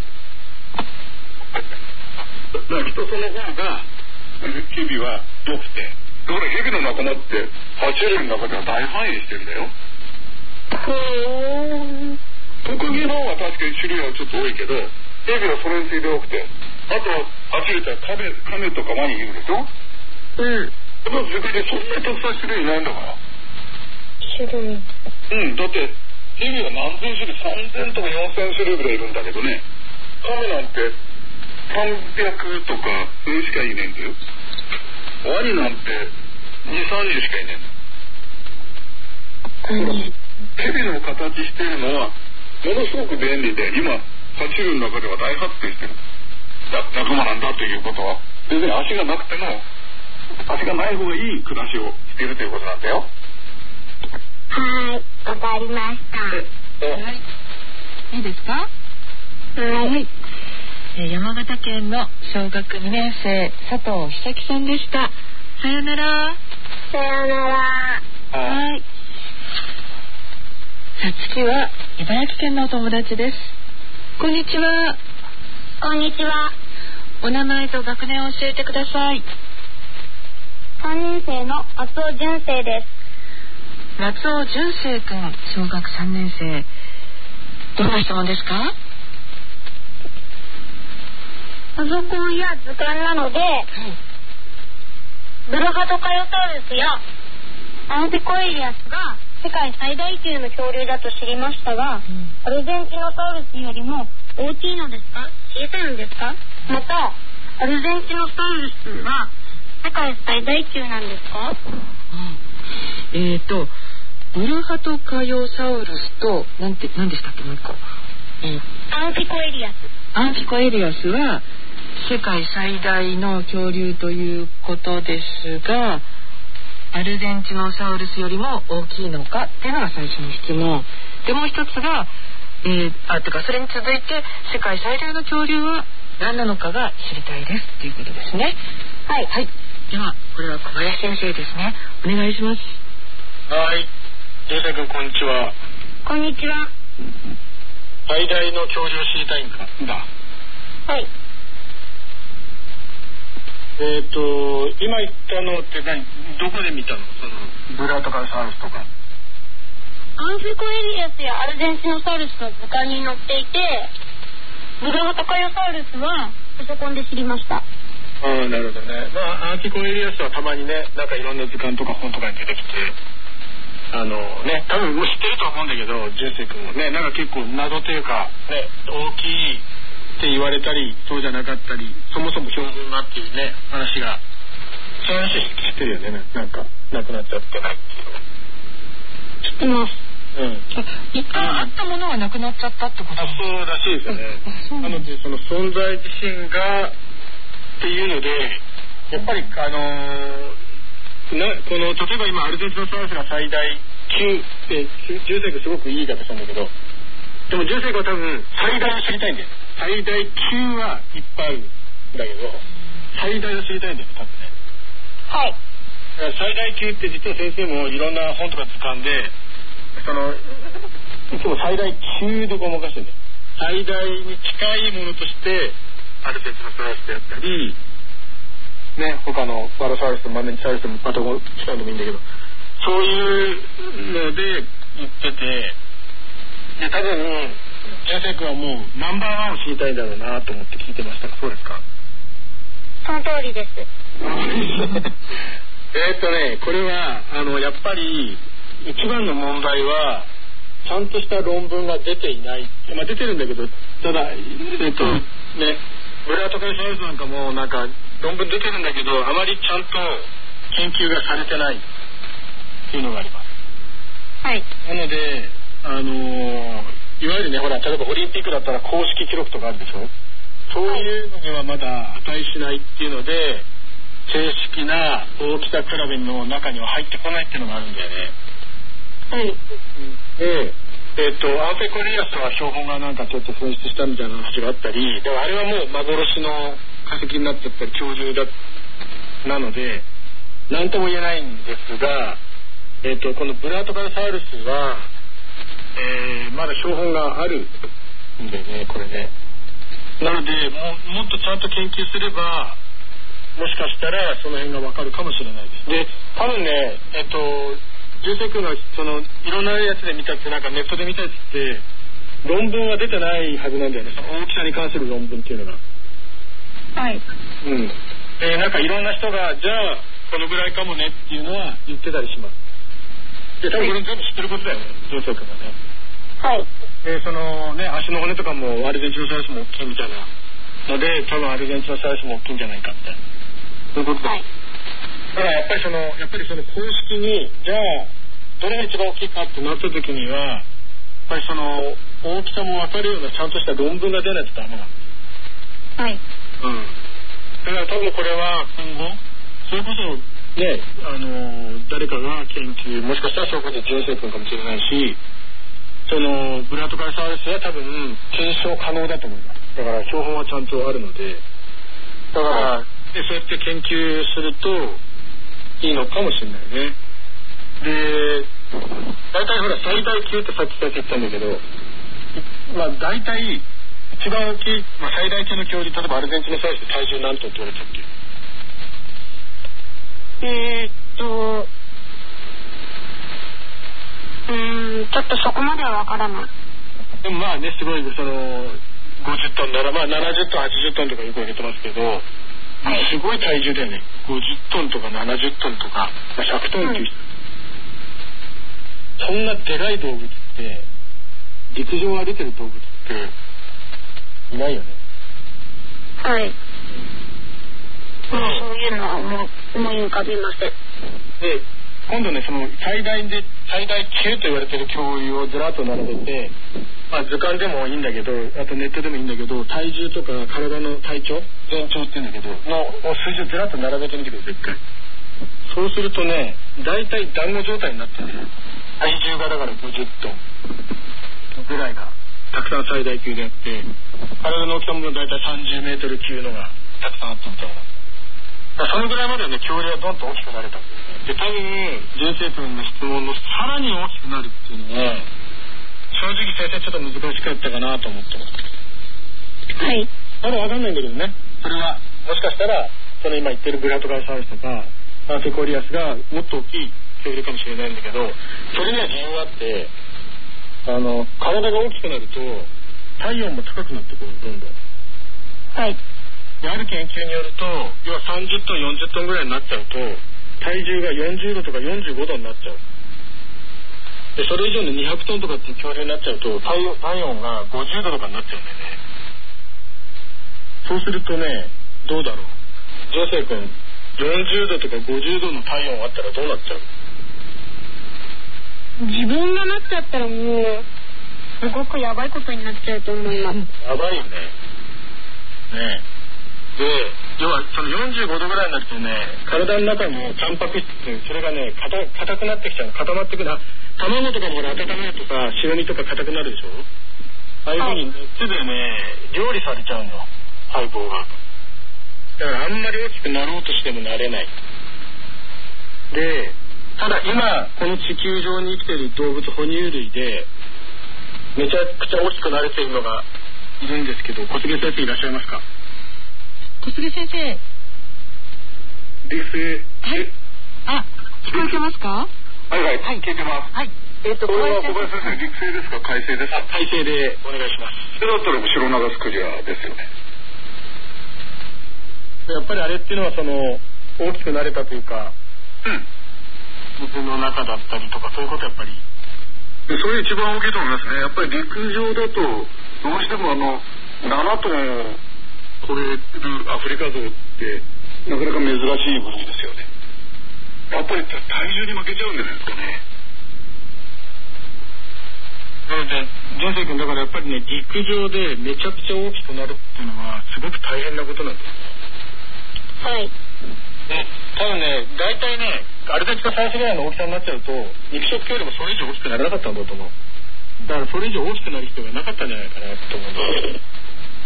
だからきっとその方がヘビは良くて、だからヘビの仲間って爬虫類の中では大繁栄してるんだよ。トカゲの方は確かに種類はちょっと多いけど、ヘビはそれについて多くて、あと爬虫類ってカメ、カメとかワニいるでしょ。うん。でも世界でそんなにたくさん種類いないんだから。 種類。 うん、だってヘビは何千種類、さんぜんとかよんせん種類ぐらいいるんだけどね、カメなんてさんびゃくとかしかいねえんだよ。ワニなんてにじゅう、さんじゅうしかいねえんだ。うん、ヘビの形しているのはものすごく便利で、今爬虫類の中では大発展してる仲間なんだということは、別に足がなくても足がない方がいい暮らしをしているということなんだよ。 はい、わかりました。 はい、いいですか。はい、えー、山形県の小学にねん生佐藤久樹さんでした。さよなら。 さよなら。 はい。さあ次は茨城県のお友達です。こんにちは。 こんにちは。 お名前と学年を教えてください。 さんねん生の松尾純生です。 松尾純生くん、小学さんねん生。どんな質問ですか？ パソコンや図鑑なので、はい、ブルハトカヨサウルスやアンピコエリアスが世界最大級の恐竜だと知りましたが、うん、アルゼンチノサウルスよりも大きいのですか？小さいのですか？またアルゼンチノサウルスは世界最大級なんですか？ うん、えーとブルハトカヨサウルスとなんて何でしたっけもう一個、 えー、アンピコエリアス。 アンピコエリアスは世界最大の恐竜ということですが、アルゼンチノサウルスよりも大きいのかっていうのが最初の質問で、もう一つが、えー、あてかそれに続いて世界最大の恐竜は何なのかが知りたいですっていうことですね。はい、はい、ではこれは小林先生ですね。お願いします。 はい、純生君こんにちは。 こんにちは。 最大の恐竜を知りたいんかだ。 はい。 えっ、ー、と今言ったのって何、どこで見たの？そのブルハトカヨサウルスとか。 アンピコエリアスやアルゼンチノサウルスの図鑑に載っていて、ブルハトカヨサウルスはパソコンで知りました。 ああ、なるほどね。まあアンピコエリアスはたまにね、なんかいろんな図鑑とか本とかに出てきて、あのね、多分もう知ってると思うんだけど、純生君もね、なんか結構謎というかね、大きいって言われたりそうじゃなかったり、そもそも標本なっていうね話が、そういう話知ってるよね。なんかなくなっちゃってないっていうのは知ってます。 うん、一回あったものがなくなっちゃったってこと？ そうらしいですよね。なのでその存在自身がっていうので、 やっぱりあのー、なこの例えば今アルゼンチンのサウルスが最大きゅうってジューセイクすごくいい言い方したんだけど、でもジューセイクは多分最大を知りたいんだよ。最大きゅうはいっぱいあるんだけど最大を知りたいんだよ多分ね。 はい。 最大級って実は先生もいろんな本とか掴んで、そのいつも最大級でごまかしてるんだよ。最大に近いものとしてアルゼンチンのサウルスであったりね、他のバロサウルスとマメンチサウルスもまた近いのもいいんだけど、そういうので言ってて、で多分ジューセイ君はもうナンバーワンを知りたいんだろうなと思って聞いてましたが、そうですか？ その通りです。 えっとね、これはあのやっぱり一番の問題はちゃんとした論文が出ていない。まあ出てるんだけど、ただえっとね、ブラートカリサウルスなんかもなんか論文出てるんだけど、あまりちゃんと研究がされてないっていうのがあります。 はい。 なのであのいわゆるね、ほら例えばオリンピックだったら公式記録とかあるでしょ。そういうのにはまだ値しないっていうので、正式な大きさ比べの中には入ってこないっていうのがあるんだよね。 はい。 で、えっとアンフェコリアスは標本がなんかちょっと紛失したみたいな話があったり、でもあれはもう幻の化石になっちゃったり恐竜だなので何とも言えないんですが、えっとこのブラートカルサウルスは、えー、まだ標本があるんでね、これね。なのでももっとちゃんと研究すればもしかしたらその辺がわかるかもしれないです。で、多分ね、えっとジューセイ君がそのいろんなやつで見たってなんかネットで見たやつって論文は出てないはずなんだよね。その大きさに関する論文っていうのが。 はい。 うん。で、なんかいろんな人がじゃあこのぐらいかもねっていうのは言ってたりします。で、多分これ全部知ってることだよね、ジューセイ君がね。 はい。 で、そのね、足の骨とかもアルゼンチンのサウルスも大きいみたいなので、多分アルゼンチンのサウルスも大きいんじゃないかって。そういうことだ。はい。だからやっぱりそのやっぱりその公式にじゃあどれが一番大きいかってなった時にはやっぱりその大きさも分かるようなちゃんとした論文が出ないとダメなんです。 はい。 うん。だから多分これは今後それこそね、あの誰かが研究もしかしたらそこでジューセイ君かもしれないし、そのブラートカルサウルスは多分検証可能だと思います。だから標本はちゃんとあるので、だから、はいでそうやって研究するといいのかもしれないね。で、大体ほら最大級ってさっき先言ったんだけど、まあ大体一番大きい、まあ、最大級の恐竜、例えばアルゼンチンのサウルスで体重何トンって言われたっけ？えー、っとうーんちょっとそこまではわからない。 でもまあね、すごいそのごじゅっトンならまあななじゅっトンはちじゅっトンとかよく言われてますけど、すごい体重だよね。ごじゅっトンとかななじゅっトンとかひゃくトン級、うん、そんなでかい動物って陸上を歩いてる動物っていないよね。 はい、うん、もうそういうのはもう思い浮かびません。 で今度ね、その最大で最大級と言われてる恐竜をずらっと並べて、まあ、図鑑でもいいんだけど、あとネットでもいいんだけど、体重とか体の体長全長って言うんだけどの数字をずらっと並べてみてください。一回そうするとね、大体団子状態になってね、体重がだからごじゅっトンぐらいがたくさん最大級であって、体の大きさも大体さんじゅうメートル級のがたくさんあったみたいな。そのぐらいまでね、恐竜はどんどん大きくなれたんですね。で、多分ジューセイ君の質問のさらに大きくなるっていうのは、正直先生ちょっと難しかったかなと思ってます。 はい。 まだわかんないんだけどね。それはもしかしたらその今言ってるブラートカルサウルスとかアーフェコリアスがもっと大きい恐竜かもしれないんだけど、それには理由があって、あの体が大きくなると体温も高くなってくる、どんどん。 はい。 ある研究によると、要はさんじゅっトンよんじゅっトンぐらいになっちゃうと体重がよんじゅうどとかよんじゅうごどになっちゃう。でそれ以上のにひゃくトンとかっていう恐竜になっちゃうと体温、体温がごじゅうどとかになっちゃうんだよね。そうするとね、どうだろう、ジョーセイ君、よんじゅうどとかごじゅうどの体温あったらどうなっちゃう？自分がなっちゃったらもうすごくやばいことになっちゃうと思います。 やばいよね。ねえ。で、 要はそのよんじゅうごどぐらいになるとね、体の中のタンパク質ってそれがね硬くなってきちゃう、固まってくる。卵とかも温めるとさ、白身とか硬くなるでしょ。ああいうふうに熱でね料理されちゃうのよ、細胞が。だからあんまり大きくなろうとしてもなれない。でただ今この地球上に生きている動物哺乳類でめちゃくちゃ大きくなれているのがいるんですけど、小菅先生いらっしゃいますか？ 小菅先生。 陸生。 はい。あ、聞こえてますか？ はいはい、はい、聞いてます。 はい。えっと、 これは小林先生、陸生ですか、海生ですか？ 海生でお願いします。 それだったら後ろ長スクジラですよね。 やっぱりあれっていうのはその大きくなれたというか、うん、水の中だったりとかそういうことやっぱり。 それ一番大きいと思いますね。やっぱり陸上だとどうしてもあのななトンを超えるアフリカゾウってなかなか珍しい部類ですよね。やっぱり体重に負けちゃうんじゃないですかね。 なので人生君だからやっぱりね、陸上でめちゃくちゃ大きくなるっていうのはすごく大変なことなんです。 はい。 で多分ね、大体ねあれだけか最初ぐらいの大きさになっちゃうと肉食系よりもそれ以上大きくならなかったんだと思う。だからそれ以上大きくなる人がなかったんじゃないかなと思うんです。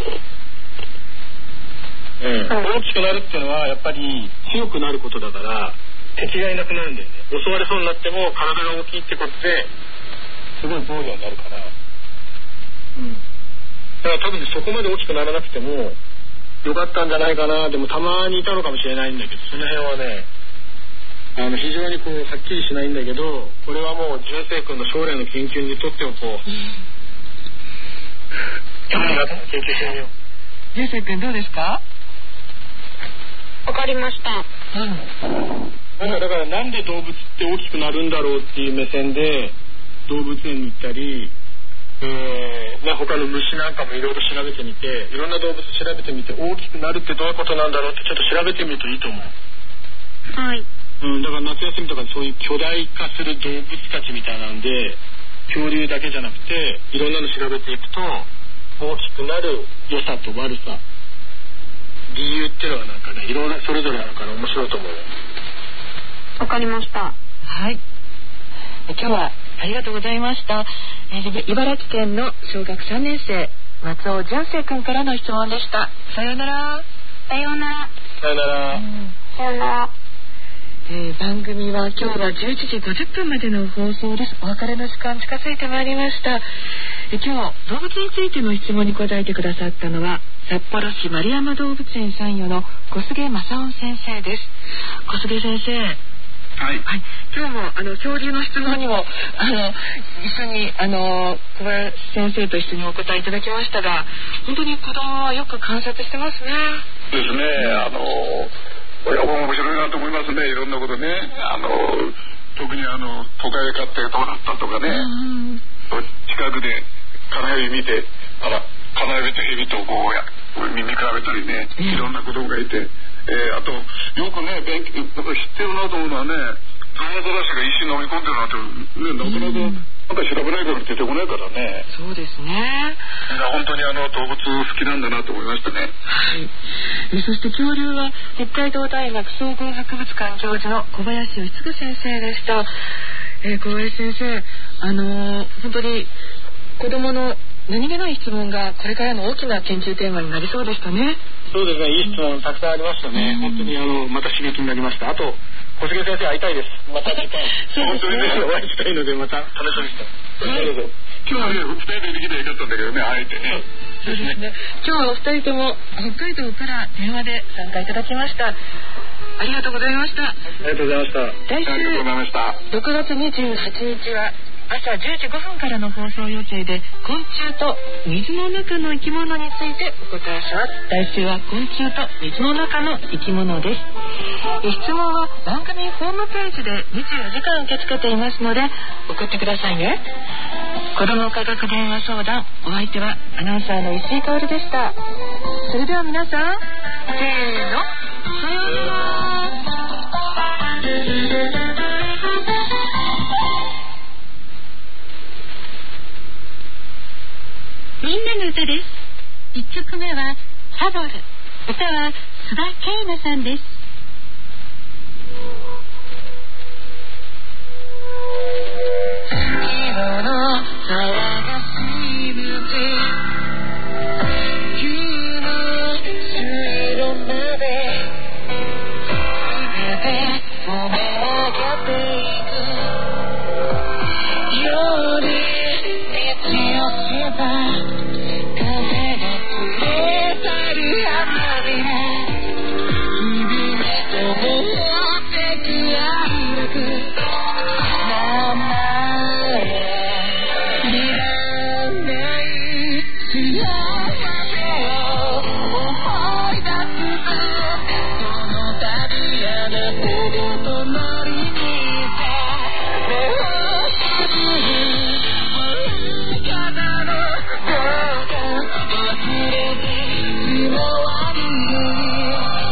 うん、大きくなるっていうのはやっぱり強くなることだから敵がいなくなるんだよね。襲われそうになっても体が大きいってことですごい防御になるから、うん、だから多分、ね、そこまで大きくならなくてもよかったんじゃないかな。でもたまにいたのかもしれないんだけど、その辺はねあの非常にこうはっきりしないんだけど、これはもう純正君の将来の研究にとってもこう、うん、研究してみよう。 純正君どうですか？ わかりました。 うん、 だからなんで動物って大きくなるんだろうっていう目線で動物園に行ったり、えーね、他の虫なんかもいろいろ調べてみて、いろんな動物調べてみて、大きくなるってどういうことなんだろうってちょっと調べてみるといいと思う。 はい。 うん、だから夏休みとかそういう巨大化する動物たちみたいなんで、恐竜だけじゃなくていろんなの調べていくと大きくなる良さと悪さ、理由っていうのはなんかね、いろいろそれぞれあるから面白いと思う。 わかりました。 はい。今日はありがとうございました。えー、茨城県の小学さんねん生松尾純正君からの質問でした。さようなら。 さようなら。 さようなら。うん、 さようなら。 えー、番組は今日はじゅういちじごじゅっぷんまでの放送です。お別れの時間近づいてまいりました。えー、今日動物についての質問に答えてくださったのは札幌市丸山動物園参与の小菅正夫先生です。小菅先生、 はい、はい、 今日もあの恐竜の質問にもあの一緒にあの小林先生と一緒にお答えいただきましたが、本当に子供はよく観察してますね。 ですね。あの親も面白いなと思いますね。いろんなことね。あの特にあの都会で飼ってどうだったとかね、うん、近くでカナヘビ見て、あらカナヘビとヘビとこうや耳比べたりね、いろんな子供がいて、えー、あとよくね勉強なんか知ってるなと思うのはね、タマザラシが石飲み込んでるなんてね、なかなか、うん、なんか調べないから出てこないからね。 そうですね。 本当にあの動物好きなんだなと思いましたね。 はい。えそして恐竜は北海道大学総合博物館教授の小林悦嗣先生でした。えー、小林先生、あのー、本当に子供の何気ない質問がこれからの大きな研究テーマになりそうでしたね。 そうですね。いい質問たくさんありましたね。本当にあのまた刺激になりました。あと小菅先生会いたいです。また次回本当にねお会いしたいのでまた楽しみにしてます。はい、 今日はねふたりでできてよかったんだけどね、会えてね。 そうですね。今日はお二人とも北海道から電話で参加いただきました。ありがとうございました。ありがとうございました。 来週ありがとうございました。 ろくがつにじゅうはちにちは朝じゅうじごふんからの放送予定で、昆虫と水の中の生き物についてお答えします。来週は昆虫と水の中の生き物です。質問は番組ホームページでにじゅうよじかん受け付けていますので送ってくださいね。子ども科学電話相談、お相手はアナウンサーの石井かおるでした。それでは皆さん、せーの、さようなら。みんなの歌です。いっきょくめはサボル。 歌は須田恵奈さんです。 色の騒がしむ急な後ろまで全て染め上げていくより道をした風が連れ去る花びら指と持ってく歩く名前いらない幸せを思い出すその旅やがて隣にいて目をつぶる体のどうか忘れてしまわぬように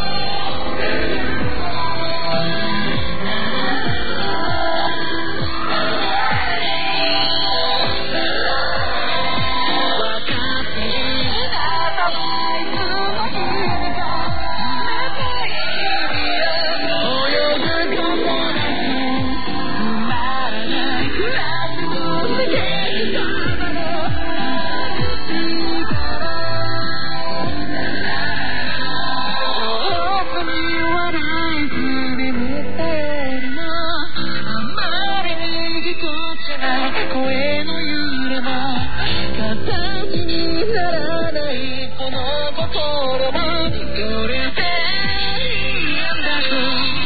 声の揺れも形にならないこの心もそれでいいんだと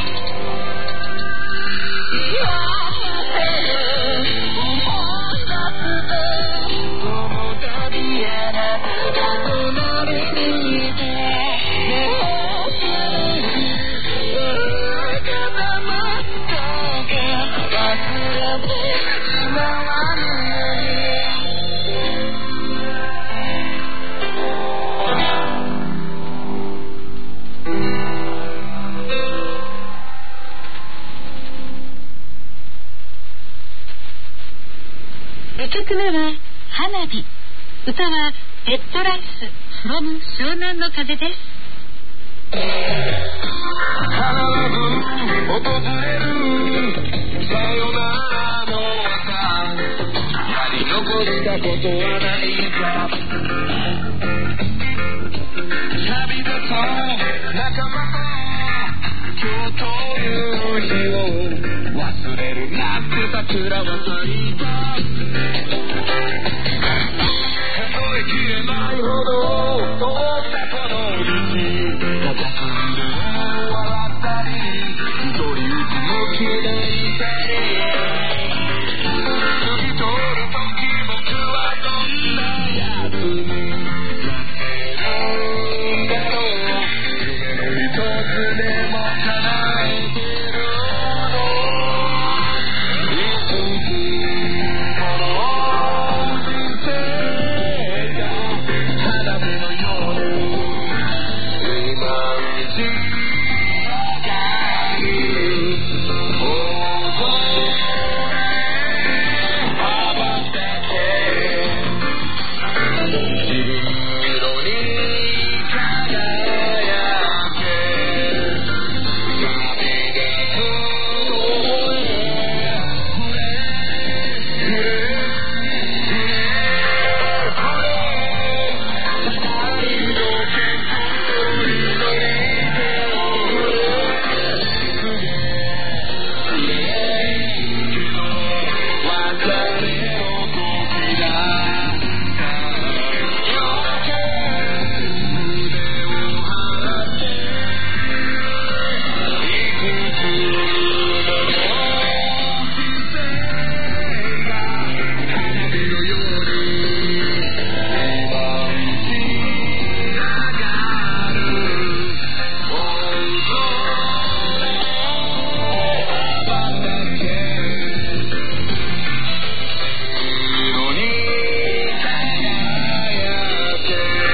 言わせる思い出すとこの旅やなが隣にいて目をつぶる方もどうか忘れてしまわにきょくめは花火、歌はヘッドライス from 湘南の風です。 花は訪れるさよならの朝やり残したことはないか旅立つ仲間と今日という日を忘れるなって桜は咲いた数えきれないほど通ったこの道ただ住んで笑ったり一人うつむきでいたり過ぎとる時僕はどんなやつになってるんだろう夢の一つでも叶えてるのいつこの人生が花火のように今打ち上がる大空羽ばたけ自分色に輝け涙の声触れ触れ触れ触れ互いの結婚に乗り手を触れ触れ触れけど別れの時だった夜明け胸を張っていくつの人生が花火のように今打ち上がる大空羽ばたけ色に輝け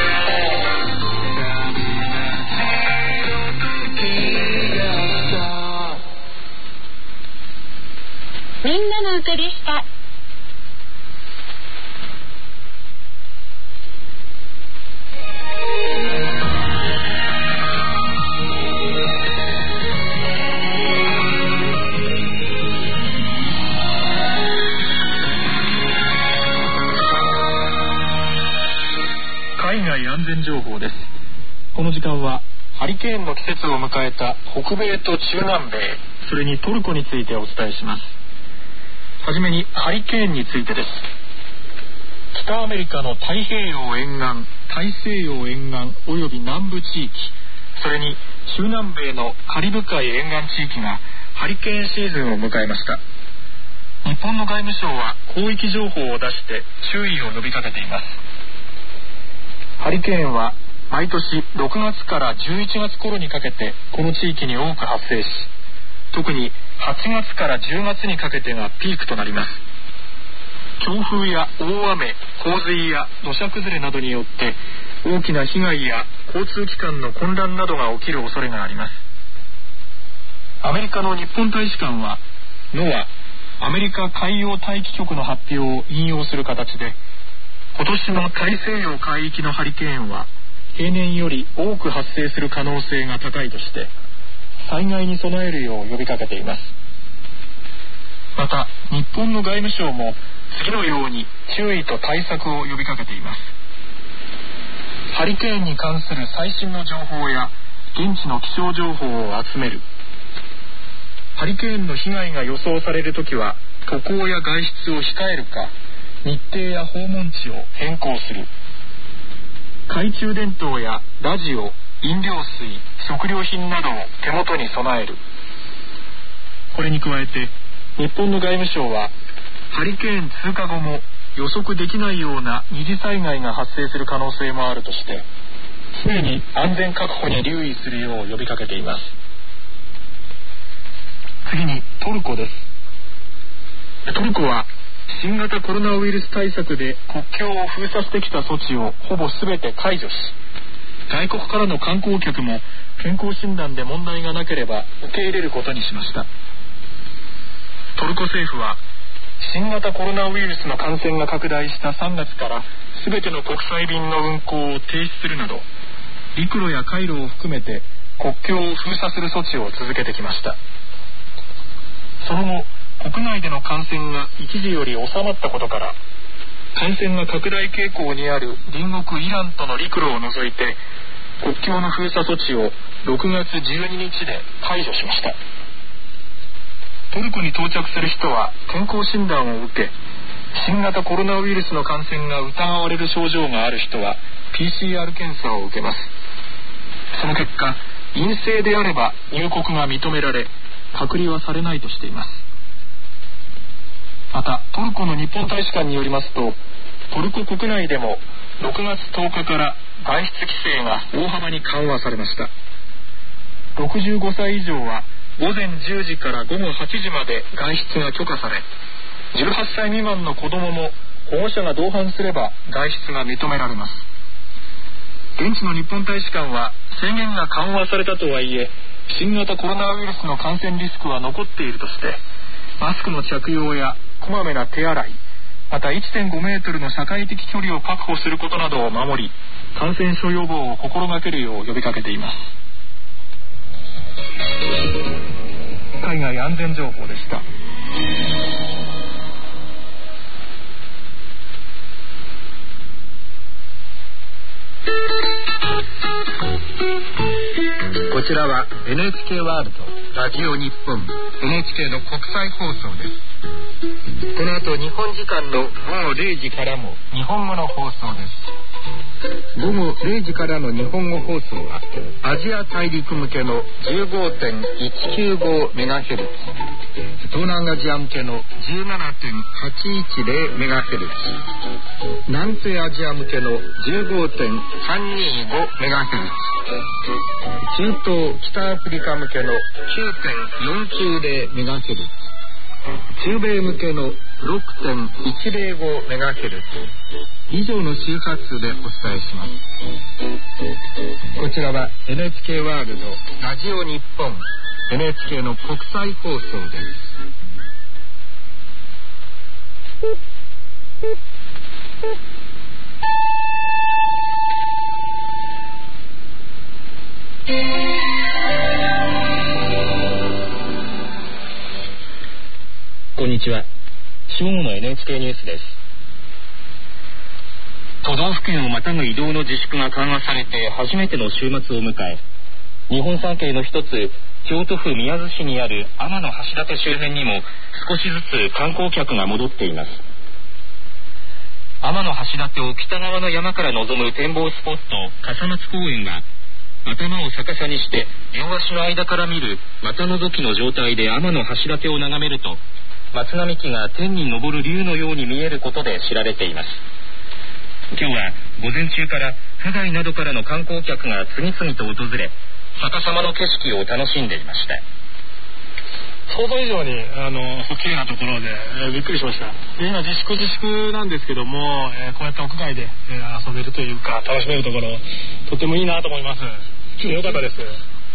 旅立ちの時が来たみんなの歌でした。 海外安全情報です。この時間はハリケーンの季節を迎えた北米と中南米、それにトルコについてお伝えします。はじめにハリケーンについてです。北アメリカの太平洋沿岸、大西洋沿岸および南部地域、それに中南米のカリブ海沿岸地域がハリケーンシーズンを迎えました。日本の外務省は広域情報を出して注意を呼びかけています。ハリケーンは毎年ろくがつからじゅういちがつ頃にかけてこの地域に多く発生し、特にはちがつからじゅうがつにかけてがピークとなります。強風や大雨、洪水や土砂崩れなどによって大きな被害や交通機関の混乱などが起きる恐れがあります。アメリカの日本大使館はノア、アメリカ海洋大気局の発表を引用する形で、今年の大西洋海域のハリケーンは平年より多く発生する可能性が高いとして災害に備えるよう呼びかけています。また日本の外務省も次のように注意と対策を呼びかけています。ハリケーンに関する最新の情報や現地の気象情報を集める。ハリケーンの被害が予想されるときは渡航や外出を控えるか、日程や訪問地を変更する。懐中電灯やラジオ、飲料水、食料品などを手元に備える。これに加えて日本の外務省はハリケーン通過後も予測できないような二次災害が発生する可能性もあるとして常に安全確保に留意するよう呼びかけています。次にトルコです。トルコは新型コロナウイルス対策で国境を封鎖してきた措置をほぼ全て解除し、外国からの観光客も健康診断で問題がなければ受け入れることにしました。トルコ政府は新型コロナウイルスの感染が拡大したさんがつから全ての国際便の運航を停止するなど、陸路や海路を含めて国境を封鎖する措置を続けてきました。その後国内での感染が一時より収まったことから、感染が拡大傾向にある隣国イランとの陸路を除いて国境の封鎖措置をろくがつじゅうににちで解除しました。トルコに到着する人は健康診断を受け、新型コロナウイルスの感染が疑われる症状がある人は ピーシーアール 検査を受けます。その結果、陰性であれば入国が認められ、隔離はされないとしています。またトルコの日本大使館によりますと、トルコ国内でもろくがつとおかから外出規制が大幅に緩和されました。ろくじゅうごさい以上は午前じゅうじから午後はちじまで外出が許可され、じゅうはっさい未満の子どもも保護者が同伴すれば外出が認められます。現地の日本大使館は制限が緩和されたとはいえ、新型コロナウイルスの感染リスクは残っているとして、マスクの着用やこまめな手洗い、また いってんごメートルの社会的距離を確保することなどを守り、感染症予防を心がけるよう呼びかけています。海外安全情報でした。 こちらは エヌエイチケー ワールド、ラジオ日本、エヌエイチケー の国際放送です。この後日本時間のごごれいじからも日本語の放送です。ごごれいじからの日本語放送はアジア大陸向けの じゅうごてんいちきゅうごメガヘルツ、東南アジア向けの じゅうななてんはちいちゼロメガヘルツ、南西アジア向けの じゅうごてんさんにごメガヘルツ、中東北アフリカ向けの きゅうてんよんきゅうゼロメガヘルツ、中米向けの ろくてんいちゼロごメガヘルツ、以上の周波数でお伝えします。こちらは エヌエイチケー ワールド、ラジオ日本、エヌエイチケー の国際放送です。 こんにちは。正午の エヌエイチケー ニュースです。突都道府県をまたぐ移動の自粛が緩和されて初めての週末を迎え、日本三景の一つ京都府宮津市にある天橋立周辺にも少しずつ観光客が戻っています。天橋立を北側の山から望む展望スポット笠松公園は、頭を逆さにして両足の間から見る股覗きの状態で天橋立を眺めると、松並木が天に昇る竜のように見えることで知られています。今日は午前中から府外などからの観光客が次々と訪れ、逆さまの景色を楽しんでいました。 想像以上にあの綺麗なところで、えー、びっくりしました。今自粛自粛なんですけども、えー、こうやって屋外で、えー、遊べるというか楽しめるところ、とてもいいなと思います。来てよかったです。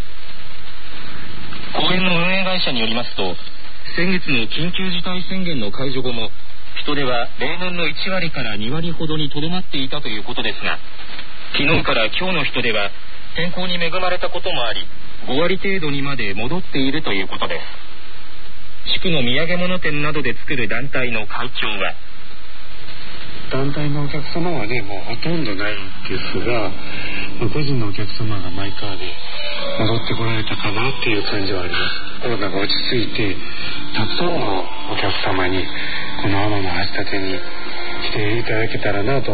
公園の運営会社によりますと、先月の緊急事態宣言の解除後も人出は例年のいち割からに割ほどにとどまっていたということですが、昨日から今日の人出は天候に恵まれたこともありご割程度にまで戻っているということです。地区の土産物店などで作る団体の会長は、 団体のお客様はねもうほとんどないですが、個人のお客様がマイカーで戻ってこられたかなっていう感じはあります。コロナが落ち着いてたくさんのお客様にこの天橋立に来ていただけたらなと。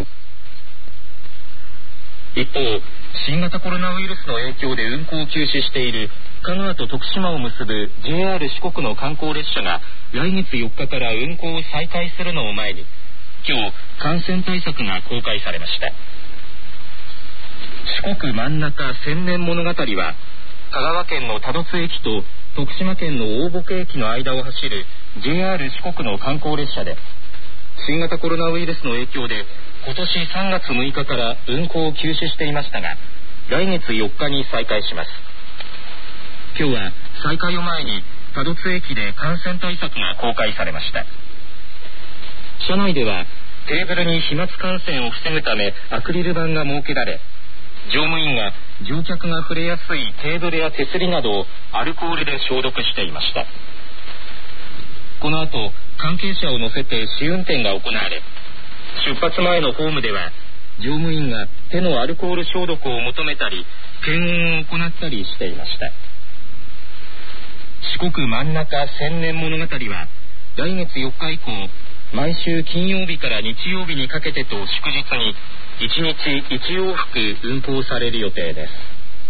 一方、新型コロナウイルスの影響で運行を休止している香川と徳島を結ぶ ジェイアール 四国の観光列車が来月よっかから運行を再開するのを前に、今日感染対策が公開されました。四国真ん中千年物語は、香川県の多度津駅と徳島県の大歩駅の間を走る ジェイアール 四国の観光列車で、新型コロナウイルスの影響で今年さんがつむいかから運行を休止していましたが、来月よっかに再開します。今日は再開を前に多度津駅で感染対策が公開されました。車内ではテーブルに飛沫感染を防ぐためアクリル板が設けられ、乗務員が乗客が触れやすいテーブルや手すりなどをアルコールで消毒していました。この後関係者を乗せて試運転が行われ、出発前のホームでは乗務員が手のアルコール消毒を求めたり検温を行ったりしていました。四国真ん中千年物語は来月よっか以降、毎週金曜日から日曜日にかけてと祝日にいちにちいち往復運行される予定です。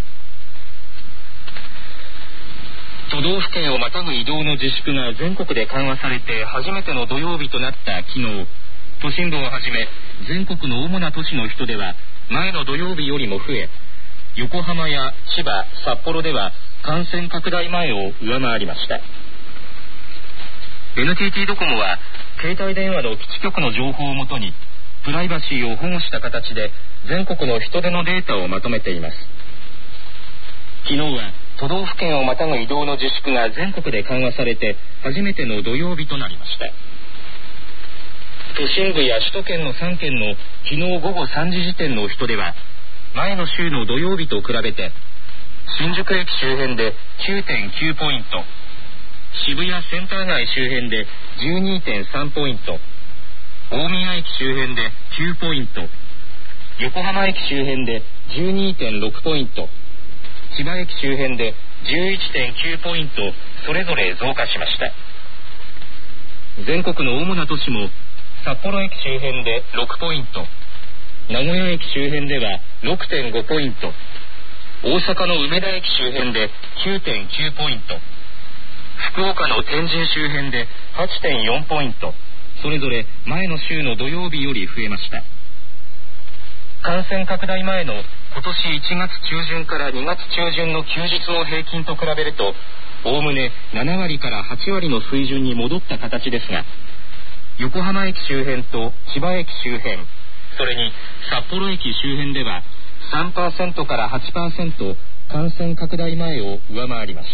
都道府県をまたぐ移動の自粛が全国で緩和されて初めての土曜日となった昨日、都心部をはじめ全国の主な都市の人出は前の土曜日よりも増え、横浜や千葉、札幌では感染拡大前を上回りました。 エヌティーティー ドコモは携帯電話の基地局の情報をもとにプライバシーを保護した形で全国の人出のデータをまとめています。昨日は都道府県をまたぐ移動の自粛が全国で緩和されて初めての土曜日となりました。都心部や首都圏のさん県の昨日午後さんじ時点の人出は前の週の土曜日と比べて新宿駅周辺で きゅうてんきゅう ポイント、渋谷センター街周辺で じゅうにてんさん ポイント、大宮駅周辺できゅうポイント、横浜駅周辺で じゅうにてんろく ポイント、千葉駅周辺で じゅういちてんきゅう ポイントそれぞれ増加しました。全国の主な都市も札幌駅周辺でろくポイント、名古屋駅周辺では ろくてんご ポイント、大阪の梅田駅周辺で きゅうてんきゅう ポイント、福岡の天神周辺で はちてんよん ポイント、それぞれ前の週の土曜日より増えました。感染拡大前の今年いちがつ中旬からにがつ中旬の休日の平均と比べるとおおむねなな割からはち割の水準に戻った形ですが、横浜駅周辺と千葉駅周辺、それに札幌駅周辺では さんパーセント から はちパーセント 感染拡大前を上回りました。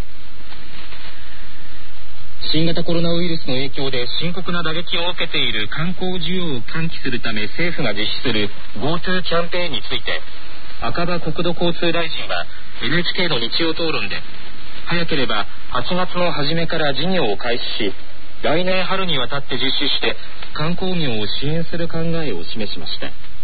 新型コロナウイルスの影響で深刻な打撃を受けている観光需要を喚起するため政府が実施する GoTo キャンペーンについて、赤羽国土交通大臣は エヌエイチケー の日曜討論で、早ければはちがつの初めから事業を開始し、来年春にわたって実施して観光業を支援する考えを示しました。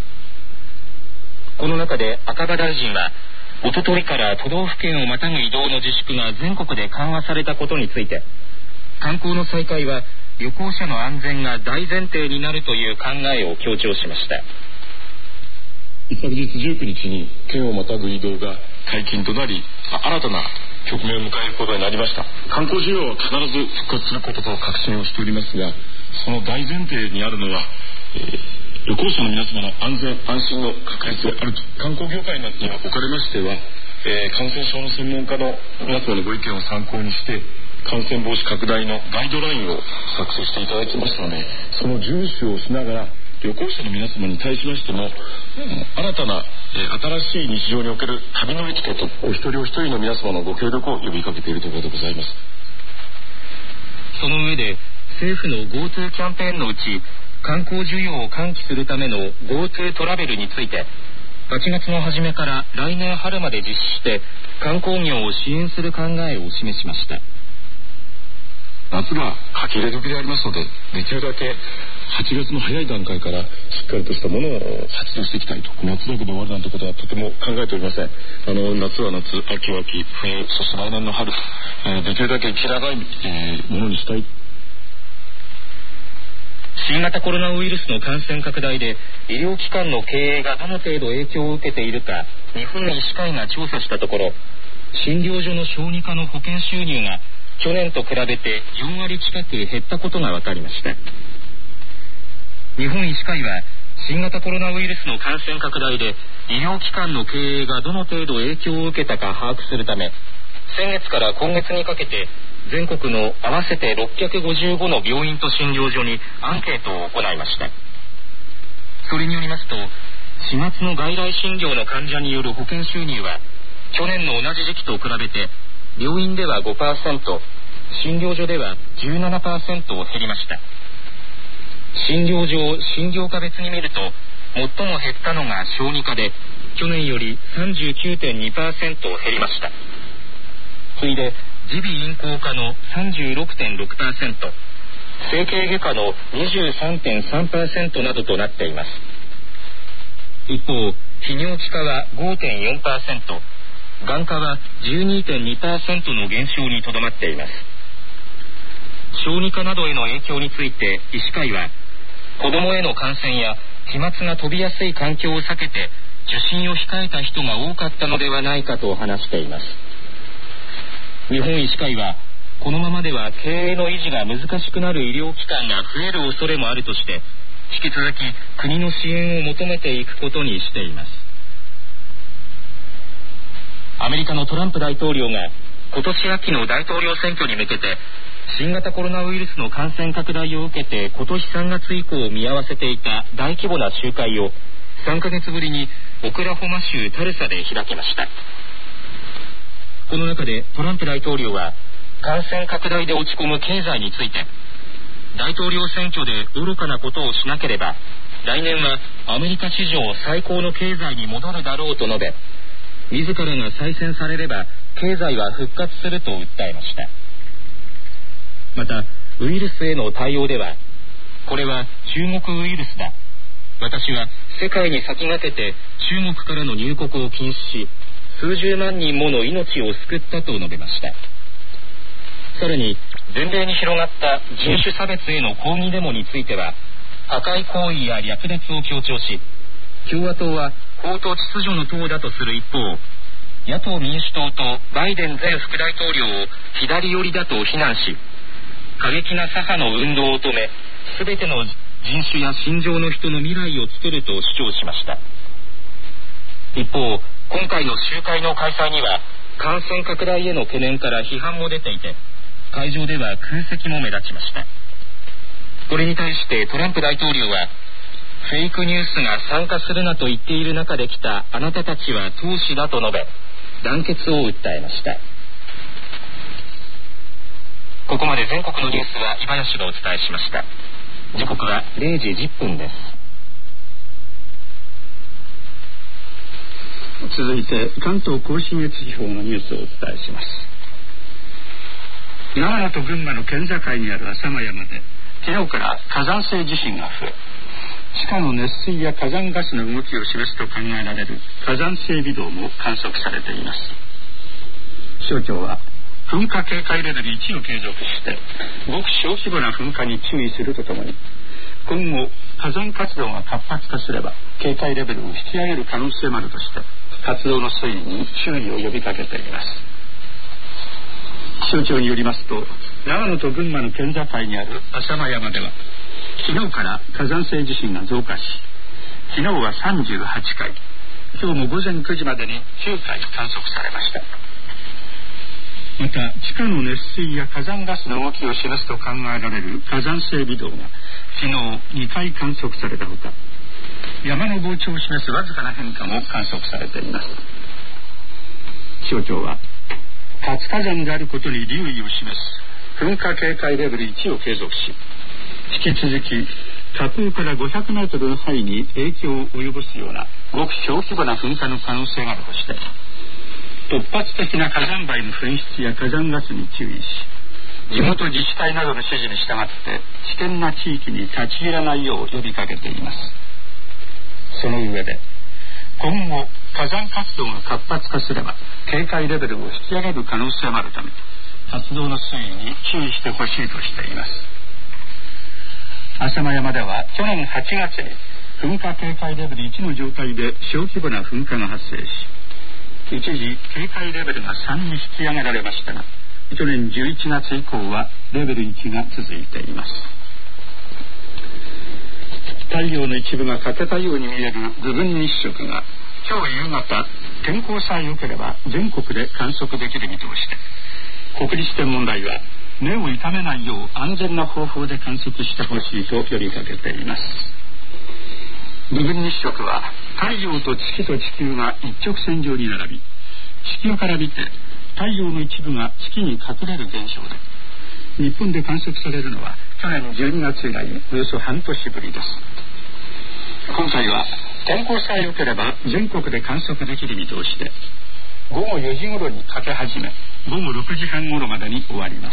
この中で赤羽大臣は、おとといから都道府県をまたぐ移動の自粛が全国で緩和されたことについて、観光の再開は旅行者の安全が大前提になるという考えを強調しました。 昨日じゅうくにちに県をまたぐ移動が解禁となり、新たな局面を迎えることになりました。観光需要は必ず復活することと確信をしておりますが、その大前提にあるのは、えー、旅行者の皆様の安全安心の確立であると。観光業界におかれましては、えー、感染症の専門家の皆様のご意見を参考にして感染防止拡大のガイドラインを作成していただきましたので、その遵守をしながら旅行者の皆様に対しましても、うん、新たな、えー、新しい日常における旅のエチケット、お一人お一人の皆様のご協力を呼びかけているところでございます。 その上で、政府の GoTo キャンペーンのうち、観光需要を喚起するための GoTo トラベルについて、はちがつの初めから来年春まで実施して観光業を支援する考えを示しました。 夏が書き入れ時でありますので、できるだけはちがつの早い段階からしっかりとしたものを発動していきたいと。夏だけで終わるなんてことはとても考えておりません。あの夏は夏、秋は秋、冬、そして来年の春、えー、できるだけ気長い、えー、ものにしたい。 新型コロナウイルスの感染拡大で医療機関の経営がどの程度影響を受けているか、日本医師会が調査したところ、診療所の小児科の保険収入が去年と比べてよんわり近く減ったことが分かりました。日本医師会は、新型コロナウイルスの感染拡大で医療機関の経営がどの程度影響を受けたか把握するため、先月から今月にかけて全国の合わせてろっぴゃくごじゅうごの病院と診療所にアンケートを行いました。それによりますと、しがつの外来診療の患者による保険収入は去年の同じ時期と比べて病院では ごパーセント、診療所では じゅうななパーセント 減りました。診療所、診療科別に見ると、最も減ったのが小児科で、去年より さんじゅうきゅうてんにパーセント 減りました。次いで耳鼻咽喉科の さんじゅうろくてんろくパーセント、整形外科の にじゅうさんてんさんパーセント などとなっています。一方、泌尿器科は ごてんよんパーセント、眼科は じゅうにてんにパーセント の減少にとどまっています。小児科などへの影響について医師会は、子どもへの感染や飛沫が飛びやすい環境を避けて受診を控えた人が多かったのではないかと話しています。日本医師会は、このままでは経営の維持が難しくなる医療機関が増える恐れもあるとして、引き続き国の支援を求めていくことにしています。アメリカのトランプ大統領が今年秋の大統領選挙に向けて、新型コロナウイルスの感染拡大を受けて今年さんがつ以降見合わせていた大規模な集会をさんかげつぶりにオクラホマ州タルサで開きました。この中でトランプ大統領は、感染拡大で落ち込む経済について、大統領選挙で愚かなことをしなければ来年はアメリカ史上最高の経済に戻るだろうと述べ、自らが再選されれば経済は復活すると訴えました。また、ウイルスへの対応では、これは中国ウイルスだ、私は世界に先駆けて中国からの入国を禁止し、数十万人もの命を救ったと述べました。さらに、全米に広がった人種差別への抗議デモについては、破壊行為や略奪を強調し、共和党は法と秩序の党だとする一方、野党民主党とバイデン前副大統領を左寄りだと非難し、過激な左派の運動を止め、すべての人種や信条の人の未来を作ると主張しました。一方、今回の集会の開催には感染拡大への懸念から批判も出ていて、会場では空席も目立ちました。これに対してトランプ大統領は、フェイクニュースが参加するなと言っている中で来たあなたたちは闘士だと述べ、団結を訴えました。ここまで全国のニュースは今吉がお伝えしました。時刻はれいじじゅっぷんです。 続いて関東甲信越地方のニュースをお伝えします。長野と群馬の県境にある浅間山で昨日から火山性地震が増え、 地下の熱水や火山ガスの動きを示すと考えられる火山性微動も観測されています。気象庁は噴火警戒レベルいちを継続してごく小規模な噴火に注意するとともに、今後火山活動が活発化すれば警戒レベルを引き上げる可能性もあるとして活動の推移に注意を呼びかけています。気象庁によりますと、長野と群馬の県境にある浅間山では昨日から火山性地震が増加し、昨日はさんじゅうはちかい、今日も午前くじまでにきゅうかい観測されました。また地下の熱水や火山ガスの動きを示すと考えられる火山性微動が昨日にかい観測されたほか、山の膨張を示すわずかな変化も観測されています。気象庁は活火山であることに留意を示す噴火警戒レベルいちを継続し、引き続き火口からごひゃくメートルの範囲に影響を及ぼすようなごく小規模な噴火の可能性があるとして、突発的な火山灰の噴出や火山ガスに注意し、地元自治体などの指示に従って危険な地域に立ち入らないよう呼びかけています。その上で、今後火山活動が活発化すれば警戒レベルを引き上げる可能性もあるため、活動の推移に注意してほしいとしています。浅間山では去年はちがつに噴火警戒レベルいちの状態で小規模な噴火が発生し、一時警戒レベルがさんに引き上げられましたが、去年じゅういちがつ以降はレベルいちが続いています。太陽の一部が欠けたように見える部分日食が今日夕方、天候さえ良ければ全国で観測できる見通しで、国立天文台は目を痛めないよう安全な方法で観測してほしいと呼びかけています。部分日食は太陽と月と地球が一直線上に並び、地球から見て太陽の一部が月に隠れる現象で、日本で観測されるのは去年じゅうにがつ以来およそ半年ぶりです。今回は天候さえ良ければ全国で観測できる見通しで、ごごよじ頃にかけ始めごごろくじはん頃までに終わります。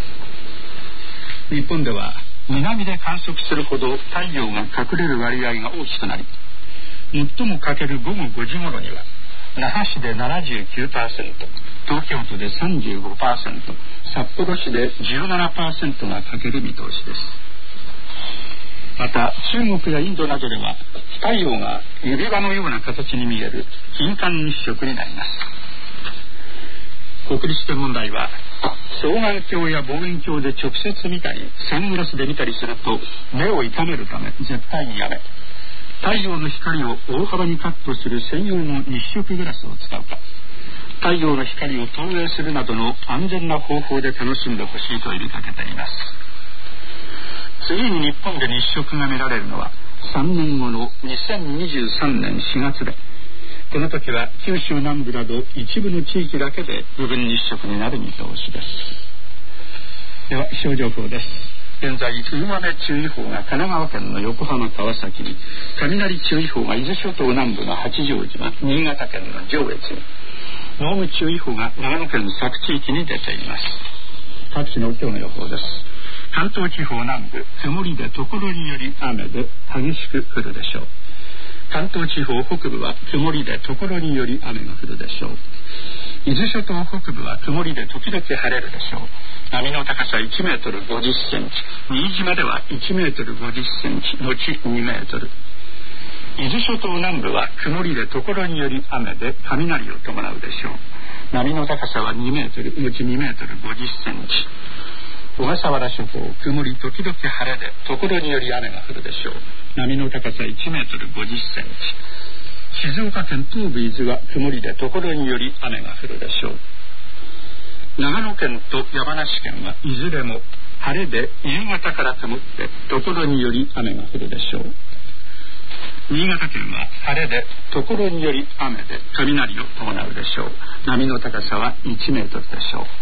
日本では南で観測するほど太陽が隠れる割合が大きくなり、最も欠けるごごごじ頃には那覇市で ななじゅうきゅうパーセント、 東京都で さんじゅうごパーセント、 札幌市で じゅうななパーセント が欠ける見通しです。また中国やインドなどでは太陽が指輪のような形に見える金環日食になります。国立天文台は双眼鏡や望遠鏡で直接見たりサングラスで見たりすると目を痛めるため絶対にやめ、太陽の光を大幅にカットする専用の日食グラスを使うか、太陽の光を投影するなどの安全な方法で楽しんでほしいと呼びかけています。次に日本で日食が見られるのはさんねんごのにせんにじゅうさんねんしがつで、この時は九州南部など一部の地域だけで部分日食になる見通しです。では気象情報です。現在大雨注意報が神奈川県の横浜川崎に、雷注意報が伊豆諸島南部の八丈島、新潟県の上越に、濃霧注意報が長野県佐久地域に出ています。各地の今日の予報です。関東地方南部曇りで所により雨で激しく降るでしょう。関東地方北部は曇りで所により雨が降るでしょう。伊豆諸島北部は曇りで時々晴れるでしょう。波の高さいちメートルごじゅっセンチ、新島ではいちメートルごじゅっセンチのちにメートル。伊豆諸島南部は曇りで所により雨で雷を伴うでしょう。波の高さはにメートルのちにメートルごじゅっセンチ。小笠原諸島曇り時々晴れで所により雨が降るでしょう。波の高さいちメートルごじゅっセンチ。静岡県東部伊豆は曇りで所により雨が降るでしょう。長野県と山梨県はいずれも晴れで夕方から曇って所により雨が降るでしょう。新潟県は晴れで所により雨で雷を伴うでしょう。波の高さはいちメートルでしょう。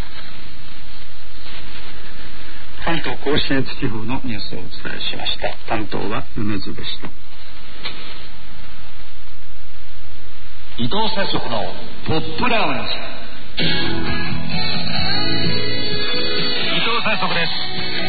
関東甲信越地方のニュースをお伝えしました。担当は梅津でした。 伊藤節子のポップラウンジ。伊藤節子です。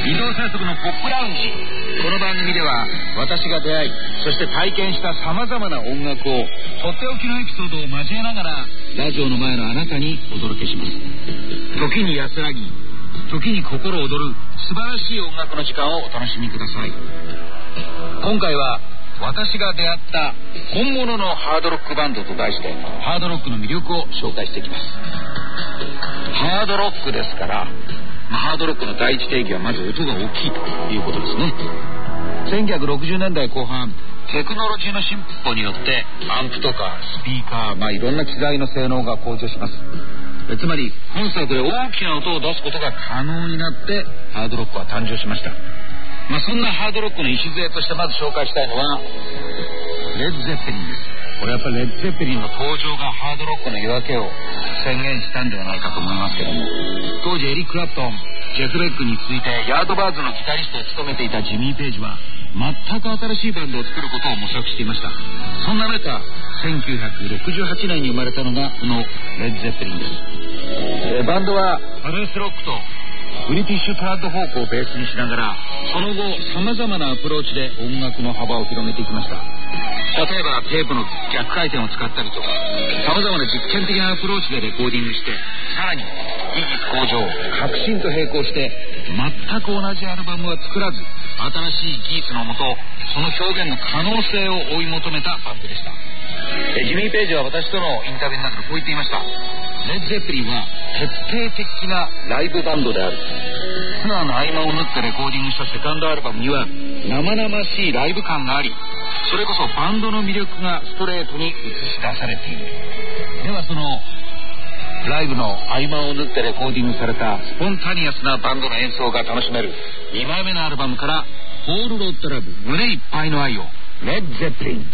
移動制作のポップラウンジ。この番組では私が出会い、そして体験したさまざまな音楽をとっておきのエピソードを交えながらラジオの前のあなたにお届けします。時に安らぎ、時に心躍る素晴らしい音楽の時間をお楽しみください。今回は私が出会った本物のハードロックバンドと題してハードロックの魅力を紹介していきます。ハードロックですから、ハードロックの第一定義はまず音が大きいということですね。せんきゅうひゃくろくじゅうねんだいこう半、テクノロジーの進歩によってアンプとかスピーカー、まあ、いろんな機材の性能が向上します。つまりコンサートで大きな音を出すことが可能になってハードロックは誕生しました。まあ、そんなハードロックの礎としてまず紹介したいのはレッド・ゼッペリンです。これやっぱりレッド・ゼッペリンの登場がハードロックの夜明けを宣言したんではないかと思いますけども、当時エリック・クラプトン、ジェフ・ベックに続いてヤードバーズのギタリストを務めていたジミー・ペイジは全く新しいバンドを作ることを模索していました。そんな中せんきゅうひゃくろくじゅうはちねんに生まれたのがこのレッド・ゼッペリンです。えー、バンドはブルースロックとブリティッシュトラッドフォークをベースにしながら、その後さまざまなアプローチで音楽の幅を広げていきました。例えばテープの逆回転を使ったりとか、さまざまな実験的なアプローチでレコーディングして、さらに技術向上、革新と並行して全く同じアルバムは作らず、新しい技術のもとその表現の可能性を追い求めたバンドでした。ジミー・ペイジは私とのインタビューの中でこう言っていました。レッド・ゼッペリンは徹底的なライブバンドである。ツアーの合間を縫ってレコーディングしたセカンドアルバムには生々しいライブ感があり、それこそバンドの魅力がストレートに映し出されている。ではそのライブの合間を縫ってレコーディングされたスポンタニアスなバンドの演奏が楽しめるにまいめのアルバムからホールロッドラブ、胸いっぱいの愛を、レッド・ゼッペリン。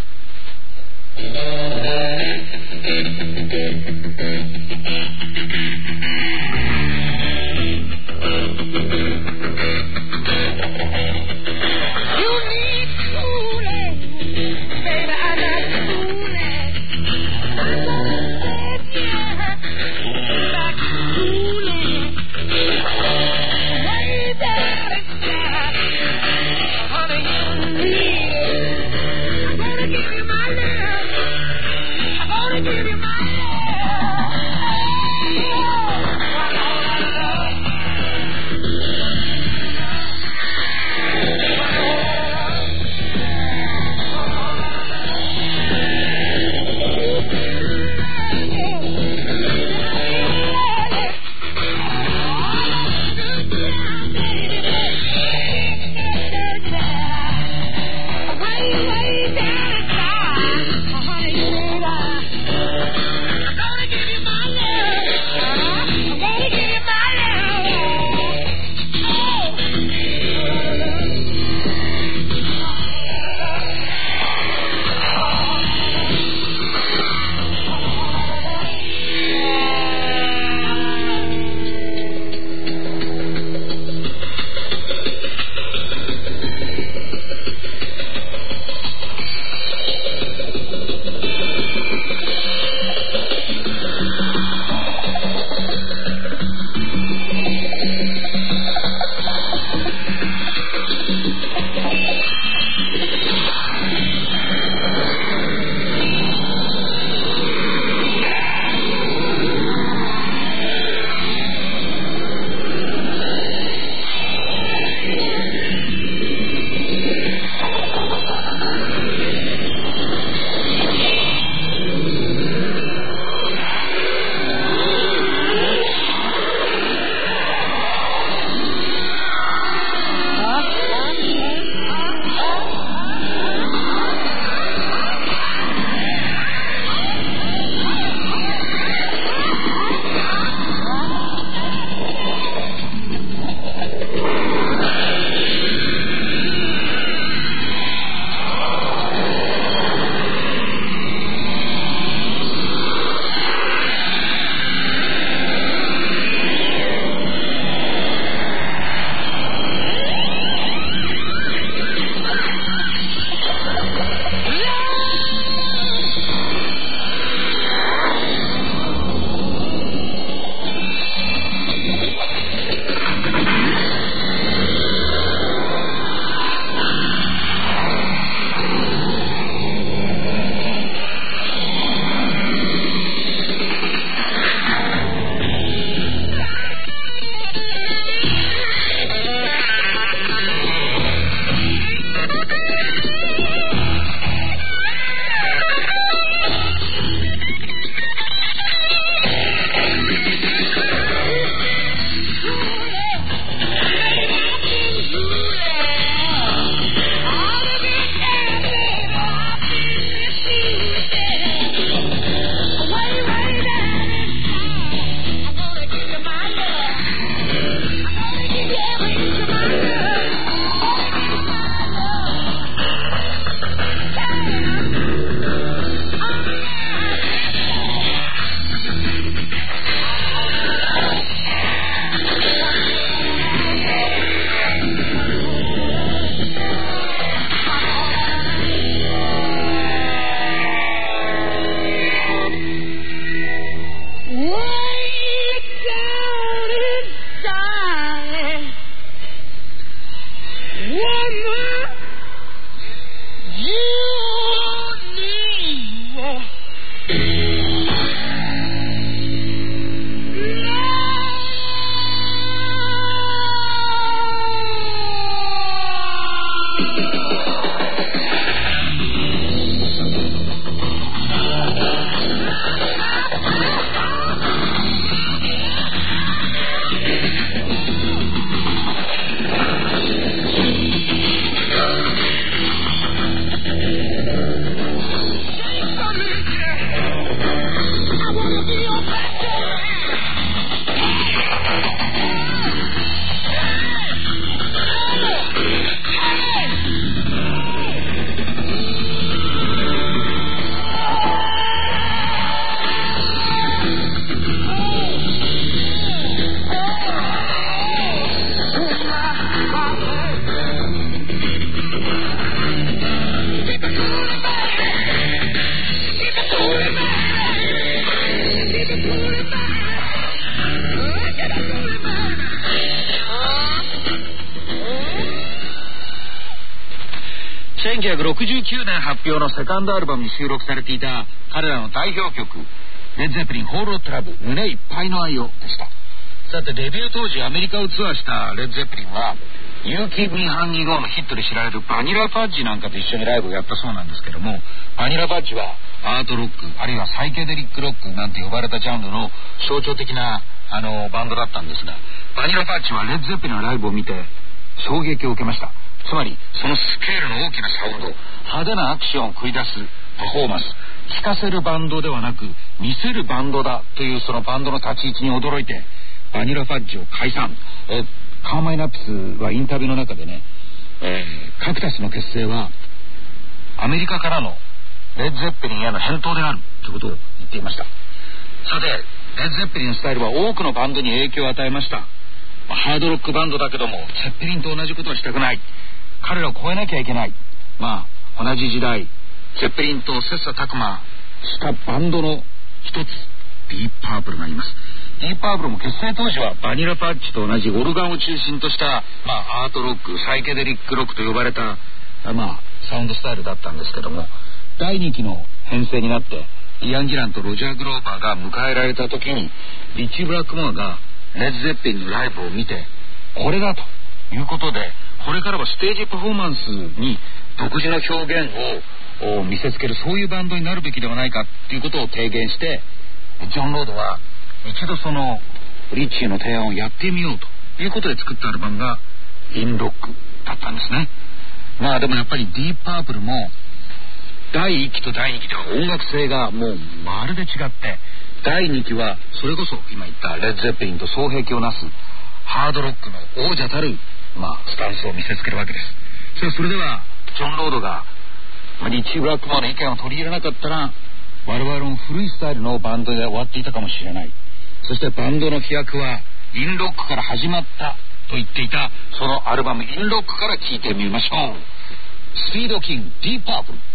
ろくじゅうきゅうねん発表のセカンドアルバムに収録されていた彼らの代表曲、レッド・ゼッペリンホール・ロット・ラブ、胸いっぱいの愛をでした。さてデビュー当時アメリカをツアーしたレッド・ゼッペリンは You Keep Me Hanging On のヒットで知られるバニラファッジなんかと一緒にライブをやったそうなんですけども、バニラファッジはアートロックあるいはサイケデリックロックなんて呼ばれたジャンルの象徴的なあのバンドだったんですが、バニラファッジはレッド・ゼッペリンのライブを見て衝撃を受けました。つまりそのスケールの大きなサウンド、派手なアクションを繰り出すパフォーマンス、聴かせるバンドではなく見せるバンドだというそのバンドの立ち位置に驚いてバニラファッジを解散。えカーマイナップスはインタビューの中でね、えー、カクタスの結成はアメリカからのレッド・ゼッペリンへの返答であるということを言っていました。さてレッド・ゼッペリンのスタイルは多くのバンドに影響を与えました。まあ、ハードロックバンドだけどもゼッペリンと同じことはしたくない、彼らを超えなきゃいけない。まあ同じ時代ゼッペリンと切磋琢磨したバンドの一つディープパープルがいます。ディープパープルも結成当時はバニラファッジと同じオルガンを中心とした、まあ、アートロックサイケデリックロックと呼ばれた、まあ、サウンドスタイルだったんですけども、だいにきの編成になってイアン・ギランとロジャー・グローバーが迎えられた時にリッチー・ブラックモアがレッド・ゼッペリンのライブを見てこれだということで、これからはステージパフォーマンスに独自の表現を見せつけるそういうバンドになるべきではないかということを提言して、ジョン・ロードは一度そのリッチーの提案をやってみようということで作ったアルバムがインロックだったんですね。まあでもやっぱりディープパープルもだいいっきとだいにきでは音楽性がもうまるで違って、だいにきはそれこそ今言ったレッド・ゼッペリンと双璧をなすハードロックの王者たる、まあ、スタンスを見せつけるわけです。それそれではジョン・ロードが、まあ、リッチー・ブラックマンの意見を取り入れなかったら我々の古いスタイルのバンドで終わっていたかもしれない。そしてバンドの飛躍はインロックから始まったと言っていたそのアルバムインロックから聴いてみましょう。スピードキングディープパープル。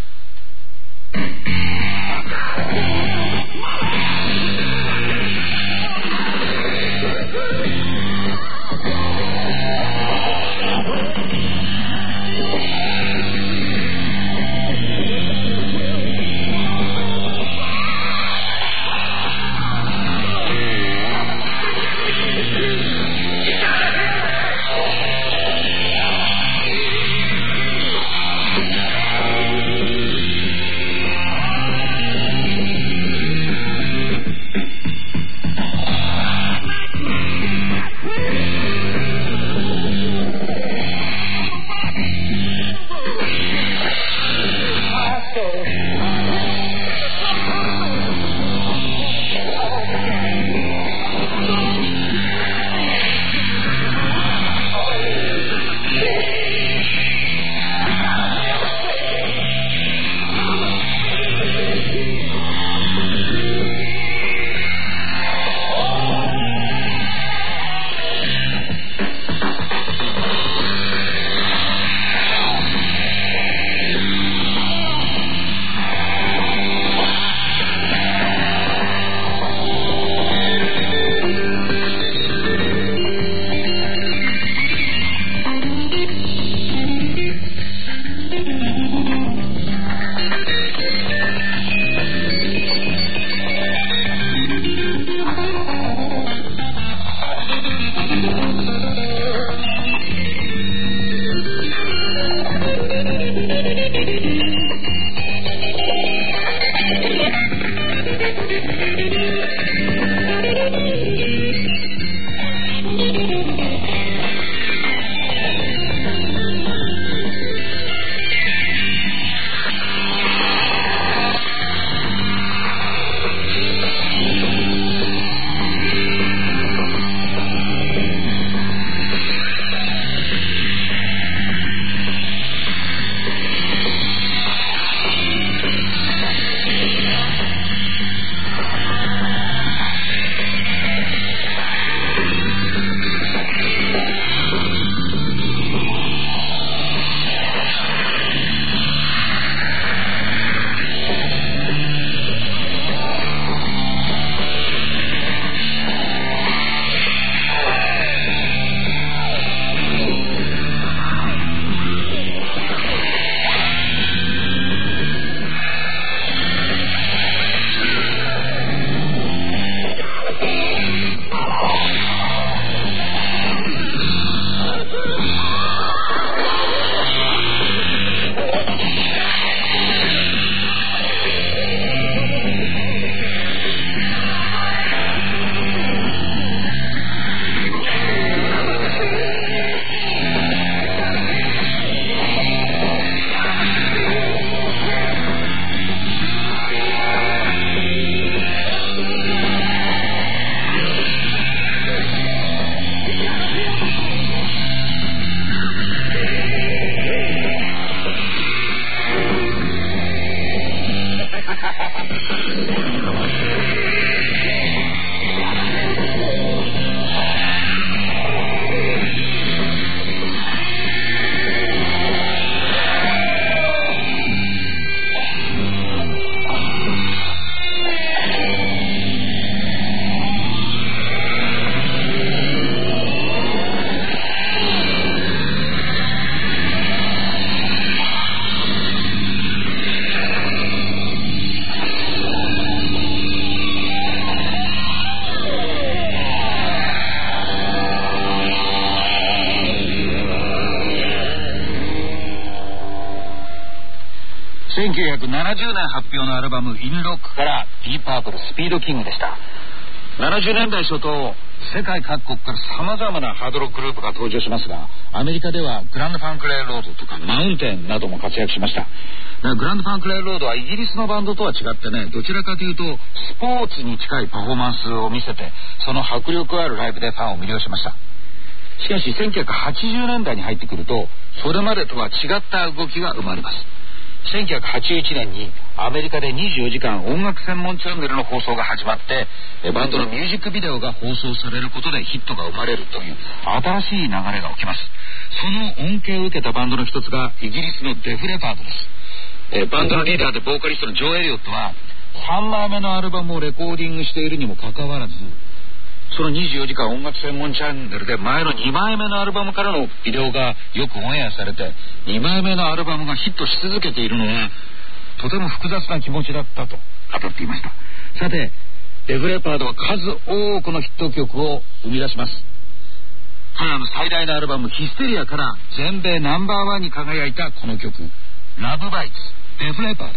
きゅうひゃくななじゅうねん発表のアルバム「インロック」から「ディーパープルスピードキング」でした。ななじゅうねんだい初頭、世界各国からさまざまなハードロックグループが登場しますが、アメリカではグランドファンクレイロードとかマウンテンなども活躍しました。グランドファンクレイロードはイギリスのバンドとは違ってね、どちらかというとスポーツに近いパフォーマンスを見せて、その迫力あるライブでファンを魅了しました。しかしせんきゅうひゃくはちじゅうねんだいに入ってくると、それまでとは違った動きが生まれます。せんきゅうひゃくはちじゅういちねんにアメリカでにじゅうよじかん音楽専門チャンネルの放送が始まって、バンドのミュージックビデオが放送されることでヒットが生まれるという新しい流れが起きます。その恩恵を受けたバンドの一つがイギリスのデフレパードです。えバンドのリーダーでボーカリストのジョー・エリオットはさんまいめのアルバムをレコーディングしているにもかかわらず、そのにじゅうよじかん音楽専門チャンネルで前のにまいめのアルバムからのビデオがよくオンエアされて、にまいめのアルバムがヒットし続けているのはとても複雑な気持ちだったと語っていました。さて、デフレパードは数多くのヒット曲を生み出します。彼らの最大のアルバムヒステリアから全米ナンバーワンに輝いたこの曲、ラブバイツ、デフレパード。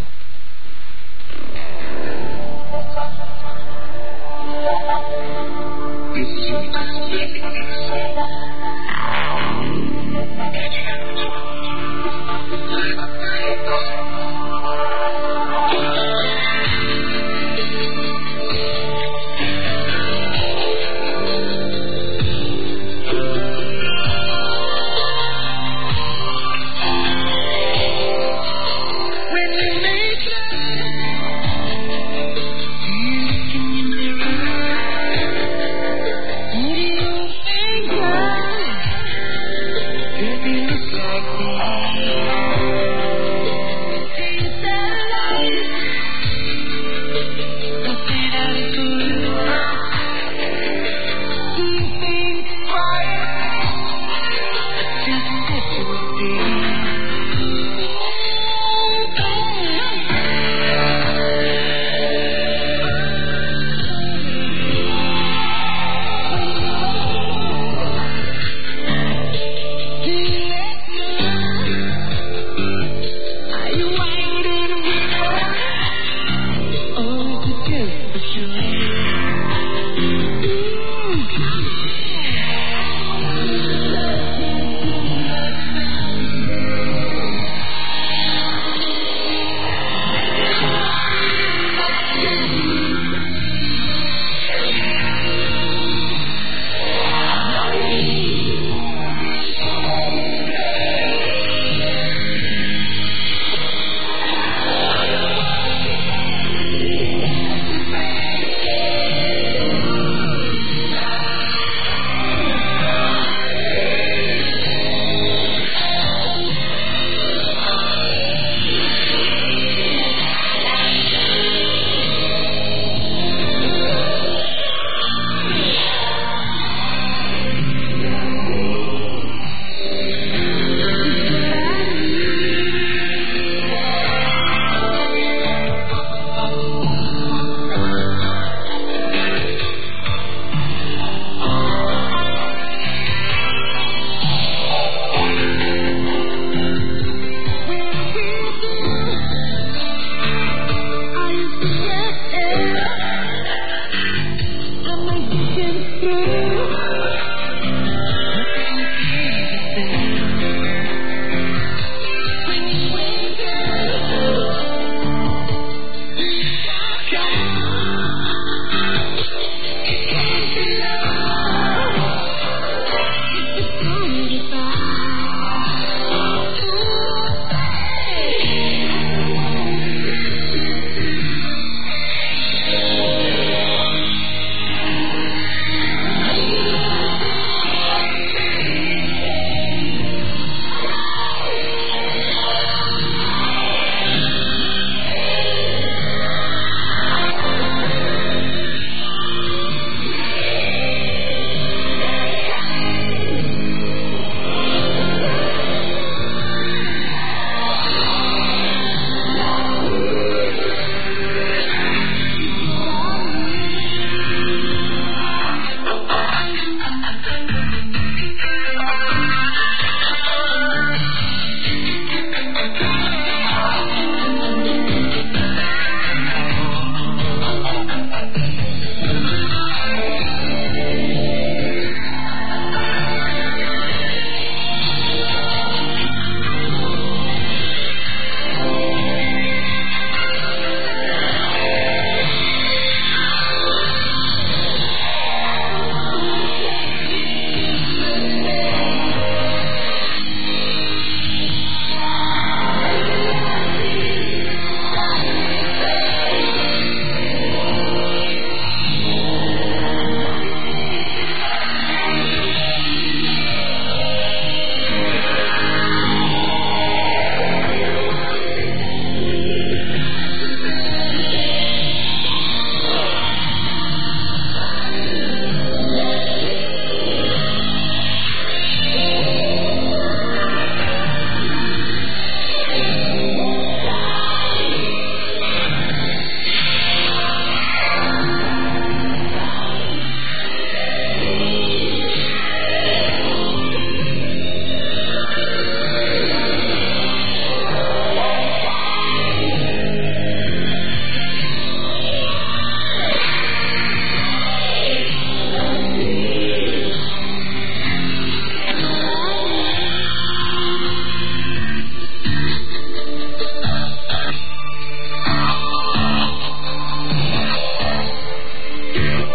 When we make love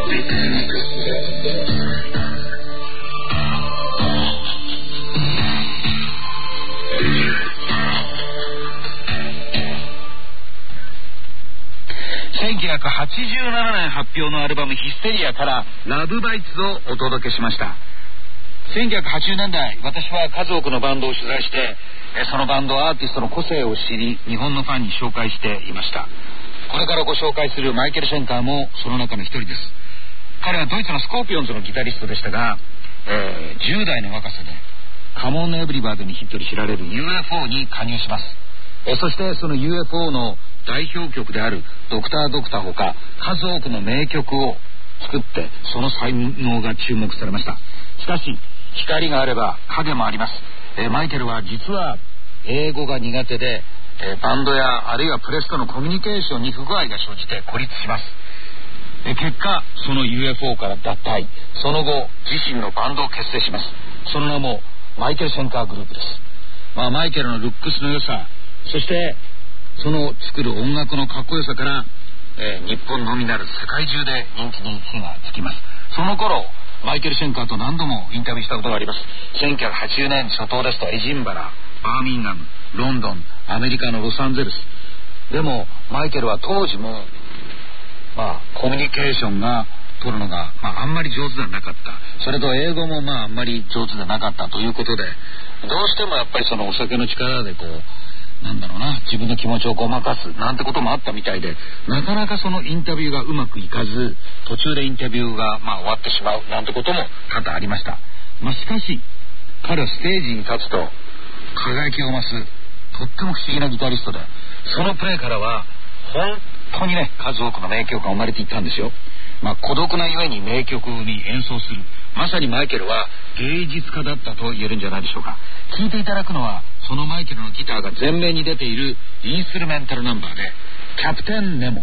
せんきゅうひゃくはちじゅうななねん発表のアルバムヒステリアからラブバイツをお届けしました。せんきゅうひゃくはちじゅうねんだい、私は数多くのバンドを取材して、そのバンドアーティストの個性を知り、日本のファンに紹介していました。これからご紹介するマイケル・シェンカーもその中の一人です。彼はドイツのスコーピオンズのギタリストでしたが、えー、じゅう代の若さでカモン・エブリバードにヒットで知られる ユーエフオー に加入します。えー、そしてその ユーエフオー の代表曲であるドクタードクターほか数多くの名曲を作って、その才能が注目されました。しかし光があれば影もあります。えー、マイケルは実は英語が苦手で、えー、バンドやあるいはプレスとのコミュニケーションに不具合が生じて孤立します。えー、結果その ユーエフオー から脱退、その後自身のバンドを結成します。その名もマイケル・シェンカーグループです。まあ、マイケルのルックスの良さ、そしてその作る音楽のかっこよさから、えー、日本のみならず世界中で人気に火がつきます。その頃マイケル・シェンカーと何度もインタビューしたことがあります。せんきゅうひゃくはちじゅうねん初頭ですとエジンバラ、バーミンガム、ロンドン、アメリカのロサンゼルスでもマイケルは当時も、まあ、コミュニケーションが取るのが、まあ、あんまり上手ではなかった。それと英語もまああんまり上手ではなかったということで、どうしてもやっぱりそのお酒の力でこうなんだろうな、自分の気持ちをごまかすなんてこともあったみたいで、なかなかそのインタビューがうまくいかず、途中でインタビューがまあ終わってしまうなんてことも多々ありました。まあ、しかし彼はステージに立つと輝きを増すとっても不思議なギタリストで、そのプレーからは本当にね数多くの名曲が生まれていったんですよ。まあ、孤独なゆえに名曲に演奏する、まさにマイケルは芸術家だったと言えるんじゃないでしょうか。聴いていただくのはそのマイケルのギターが前面に出ているインストゥルメンタルナンバーでキャプテンネモ。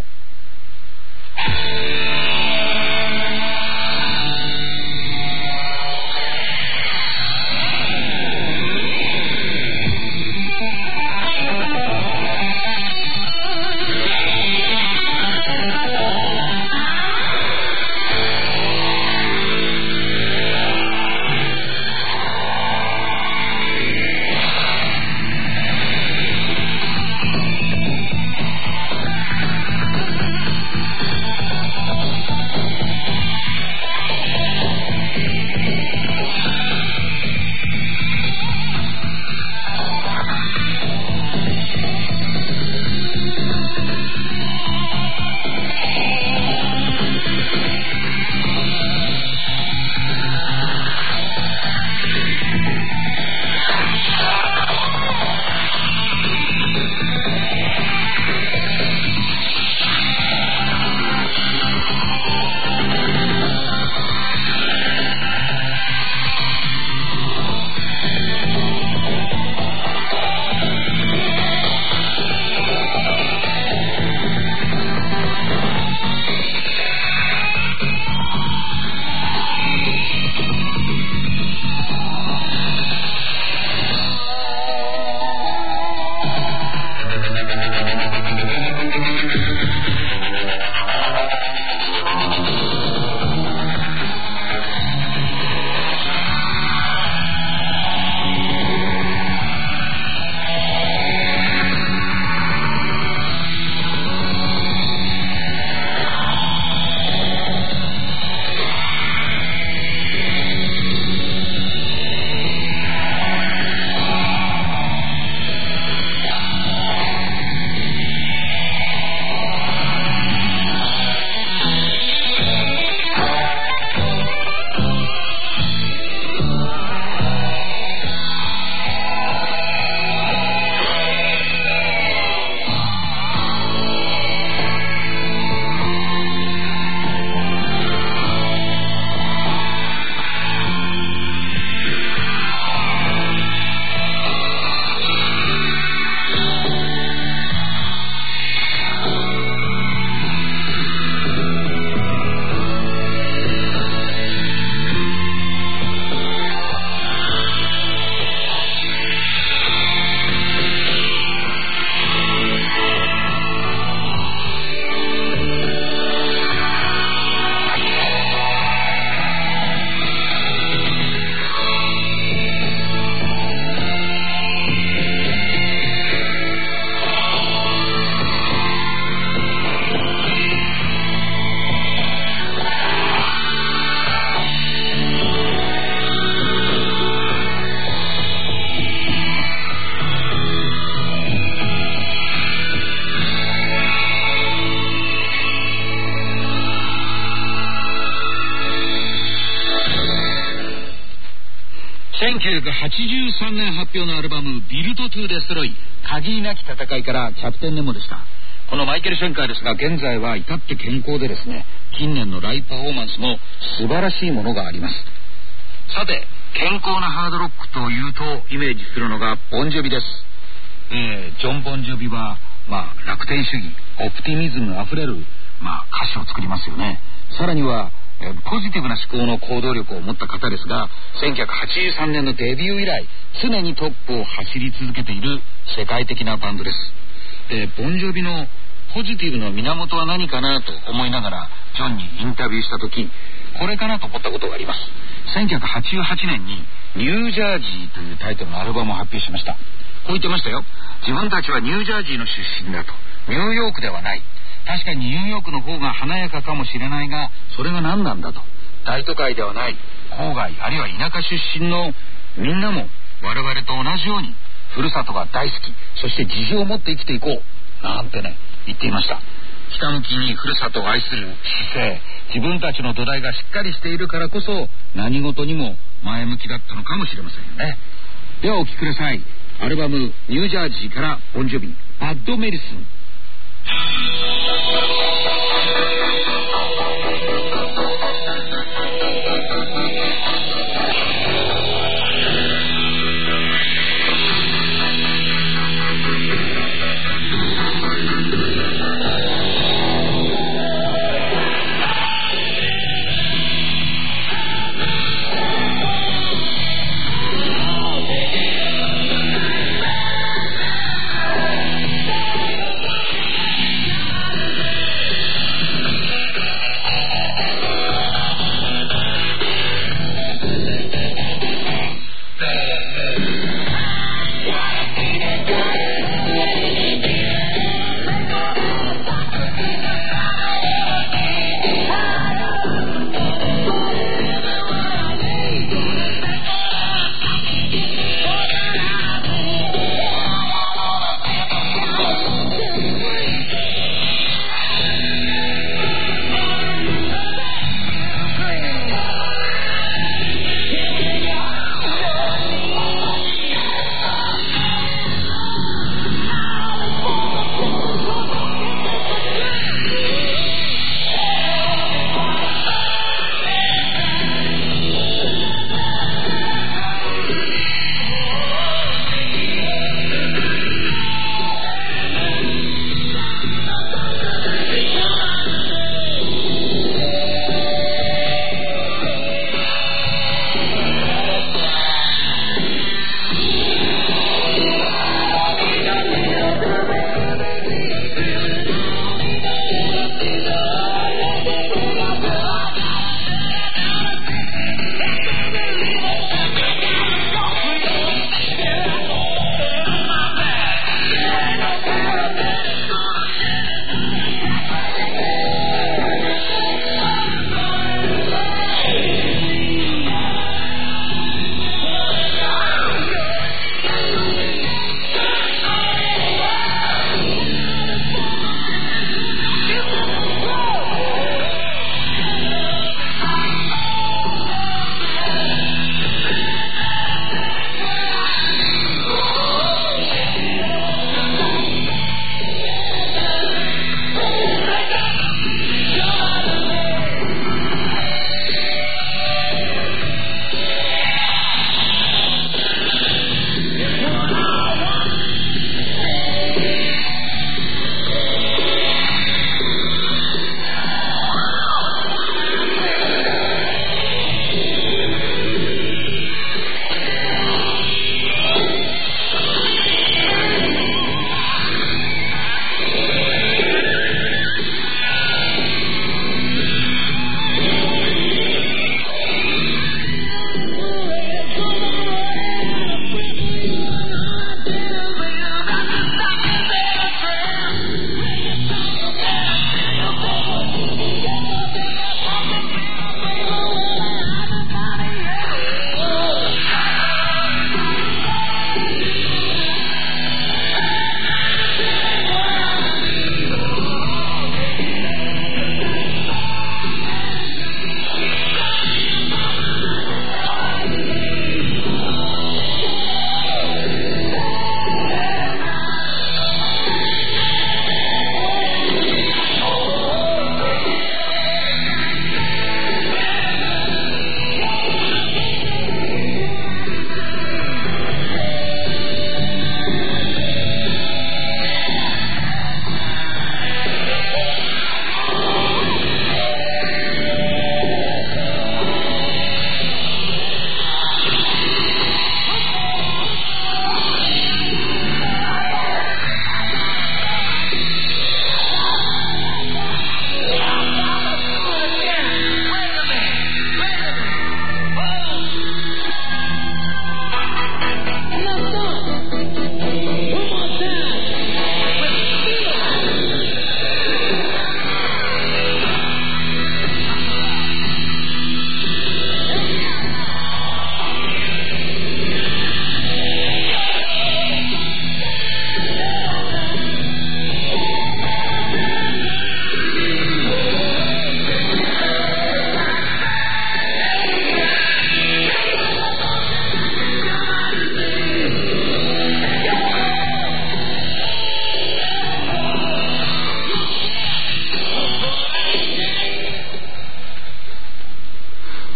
せんきゅうひゃくはちじゅうさんねん発表のアルバム「ビルド・トゥ・デストロイ」限りなき戦いからキャプテンネモでした。このマイケル・シェンカーですが、現在は至って健康でですね、近年のライブパフォーマンスも素晴らしいものがあります。さて、健康なハードロックというとイメージするのがボンジョビです。えー、ジョン・ボンジョビは、まあ、楽天主義、オプティミズムあふれる、まあ、歌詞を作りますよね。さらにはえー、ポジティブな思考の行動力を持った方ですが、せんきゅうひゃくはちじゅうさんねんのデビュー以来常にトップを走り続けている世界的なバンドです。で、ボンジョビのポジティブの源は何かなと思いながらジョンにインタビューした時、これかなと思ったことがあります。せんきゅうひゃくはちじゅうはちねんにニュージャージーというタイトルのアルバムを発表しました。こう言ってましたよ。自分たちはニュージャージーの出身だと。ニューヨークではない。確かにニューヨークの方が華やかかもしれないが、それが何なんだと。大都会ではない郊外あるいは田舎出身のみんなも我々と同じようにふるさとが大好き、そして自信を持って生きていこうなんてね言っていました。ひたむきにふるさとを愛する姿勢、自分たちの土台がしっかりしているからこそ何事にも前向きだったのかもしれませんよね。ではお聴きください。アルバム「ニュージャージー」からボンジョビ「バッドメディスン」。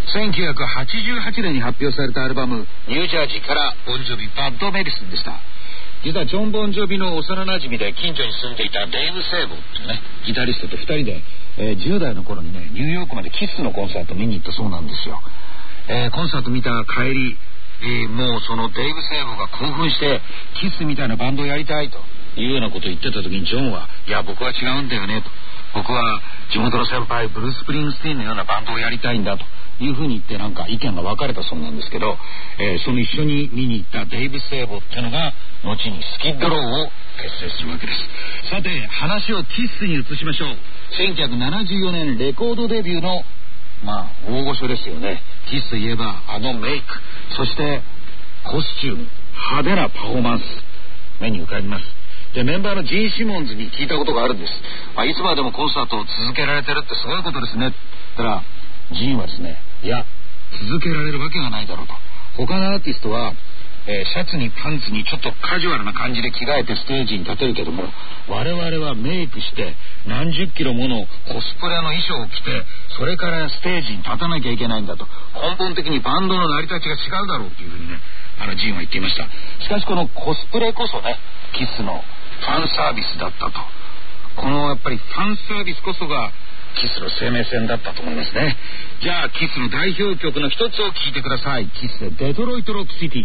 せんきゅうひゃくはちじゅうはちねんに発表されたアルバムニュージャージーからボンジョビバッドメディスンでした。実はジョン・ボンジョビの幼なじみで近所に住んでいたデイブ・セーボっていうねギタリストとふたりで、えー、じゅう代の頃にねニューヨークまでキスのコンサート見に行ったそうなんですよ。えー、コンサート見た帰り、えー、もうそのデイブ・セーボが興奮してキスみたいなバンドをやりたいというようなことを言ってた時にジョンはいや僕は違うんだよねと、僕は地元の先輩ブルース・プリンスティーンのようなバンドをやりたいんだというふうに言ってなんか意見が分かれたそうなんですけど、えー、その一緒に見に行ったデイブ・セーボっていうのが後にスキッドローを結成するわけです。さて話をキスに移しましょう。せんきゅうひゃくななじゅうよねんレコードデビューのまあ大御所ですよね。キスといえばあのメイク、そしてコスチューム、派手なパフォーマンス目に浮かびます。でメンバーのジン・シモンズに聞いたことがあるんです、まあ、いつまでもコンサートを続けられてるってすごいことですねって言ったらジンはですねいや続けられるわけがないだろうと。他のアーティストは、えー、シャツにパンツにちょっとカジュアルな感じで着替えてステージに立てるけども我々はメイクして何十キロものコスプレの衣装を着てそれからステージに立たなきゃいけないんだと、根本的にバンドの成り立ちが違うだろうというふうにねあのジンは言っていました。しかしこのコスプレこそねキスのファンサービスだったと。このやっぱりファンサービスこそがキスの生命線だったと思いますね。じゃあキスの代表曲の一つを聴いてください。キスでデトロイトロックシティ。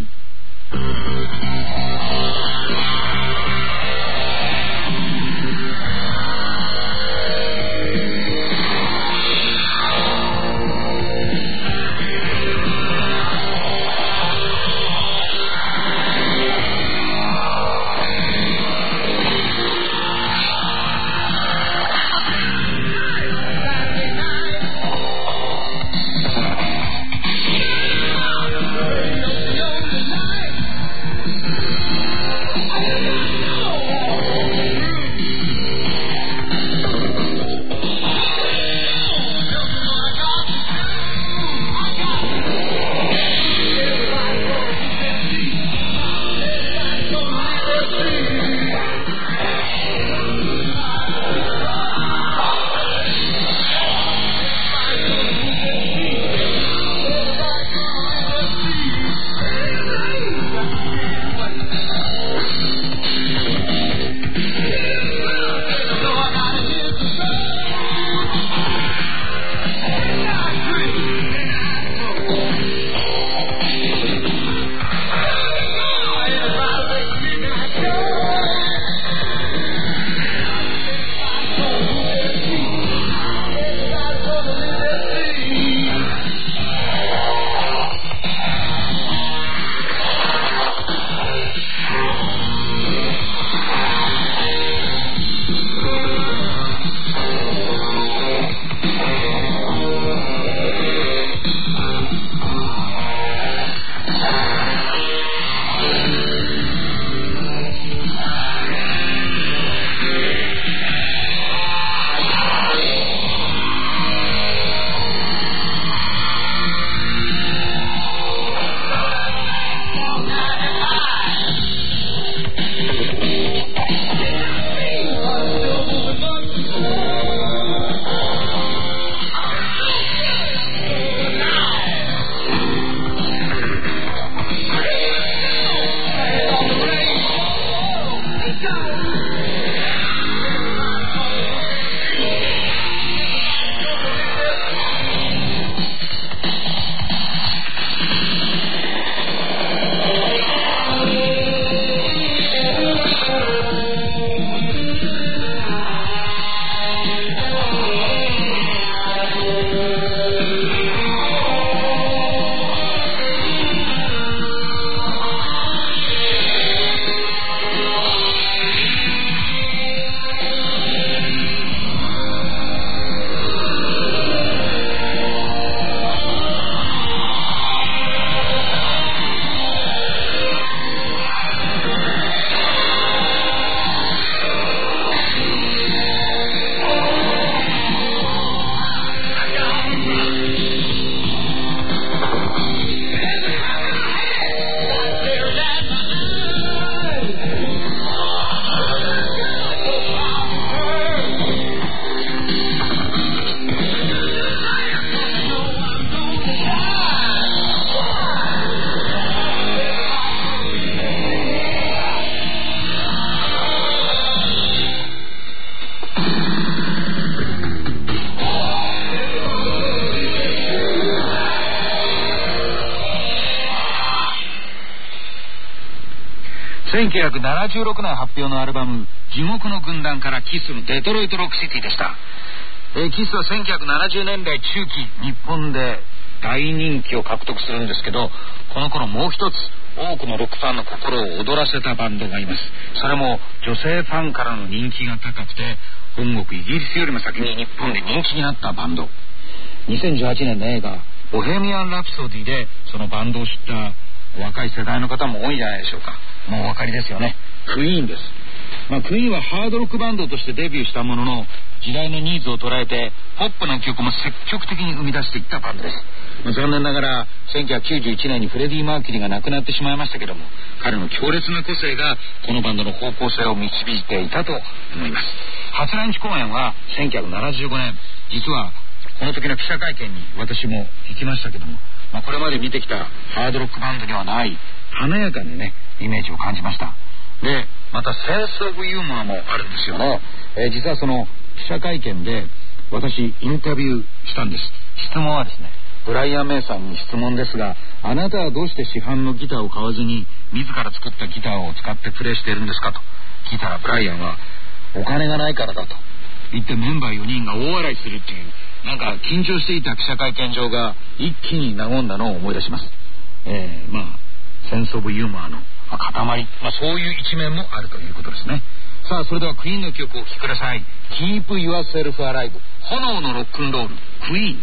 せんきゅうひゃくななじゅうろくねん発表のアルバム「地獄の軍団」からキスのデトロイトロックシティでした。えー、キスはせんきゅうひゃくななじゅうねんだい中期日本で大人気を獲得するんですけど、この頃もう一つ多くのロックファンの心を躍らせたバンドがいます。それも女性ファンからの人気が高くて、本国イギリスよりも先に日本で人気になったバンド。にせんじゅうはちねんの映画「ボヘミアン・ラプソディ」でそのバンドを知った若い世代の方も多いんじゃないでしょうか。もうお分かりですよね。クイーンです。まあ、クイーンはハードロックバンドとしてデビューしたものの、時代のニーズを捉えてポップな曲も積極的に生み出していったバンドです。まあ、残念ながらせんきゅうひゃくきゅうじゅういちねんにフレディ・マーキュリーが亡くなってしまいましたけども、彼の強烈な個性がこのバンドの方向性を導いていたと思います。初来日公演はせんきゅうひゃくななじゅうごねん、実はこの時の記者会見に私も行きましたけども、まあ、これまで見てきたハードロックバンドにはない華やかなねイメージを感じました。でまたセンスオブユーモアもあるんですよね。えー、実はその記者会見で私インタビューしたんです。質問はですね、ブライアン・メイさんに質問ですが、あなたはどうして市販のギターを買わずに自ら作ったギターを使ってプレイしているんですかと聞いたら、ブライアンはお金がないからだと言ってメンバーよにんが大笑いするっていう、なんか緊張していた記者会見場が一気に和んだのを思い出します。えー、まあセンスオブユーモアの塊、まあ、そういう一面もあるということですね。さあそれではクイーンの曲をお聴きください。 Keep Yourself Alive、 炎のロックンロール、クイーン。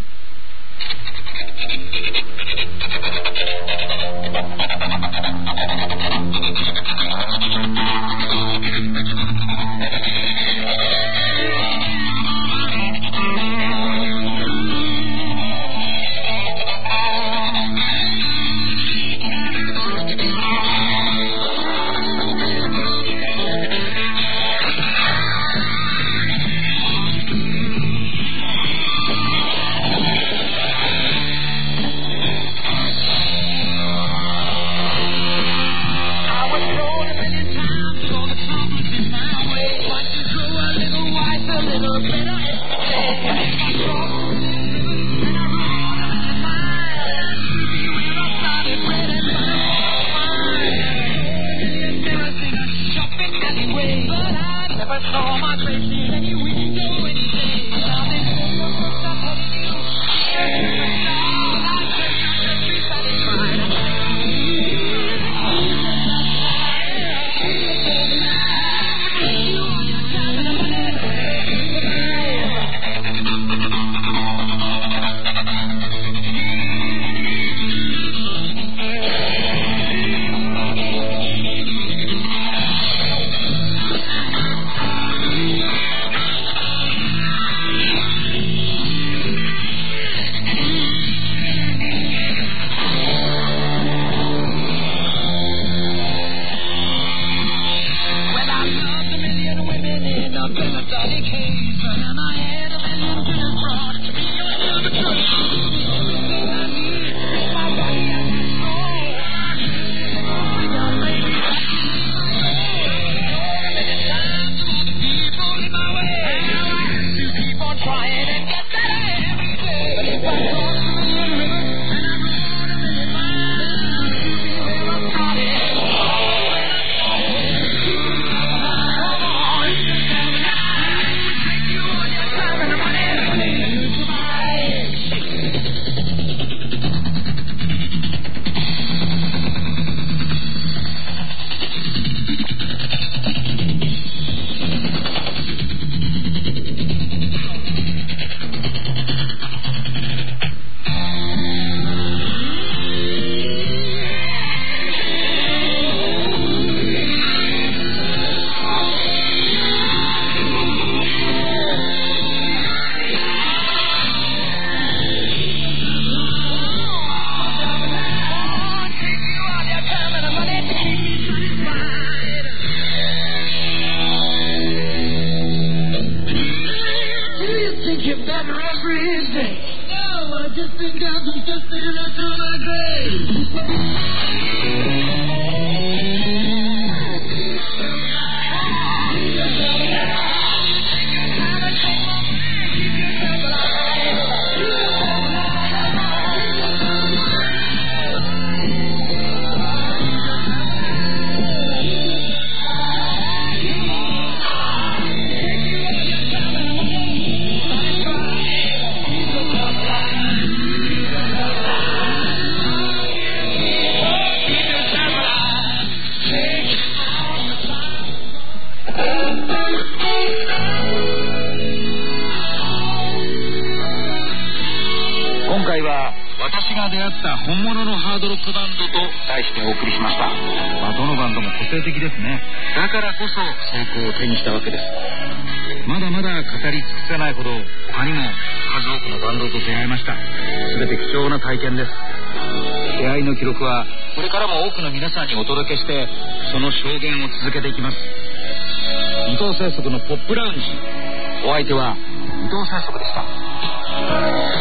今回は私が出会った本物のハードロックバンドと題してお送りしました。まあ、どのバンドも個性的ですね。だからこそ成功を手にしたわけです。まだまだ語り尽くせないほど他にも数多くのバンドと出会いました。全て貴重な体験です。出会いの記録はこれからも多くの皆さんにお届けして、その証言を続けていきます。伊藤清則のポップラウンジ、お相手は伊藤清則でした。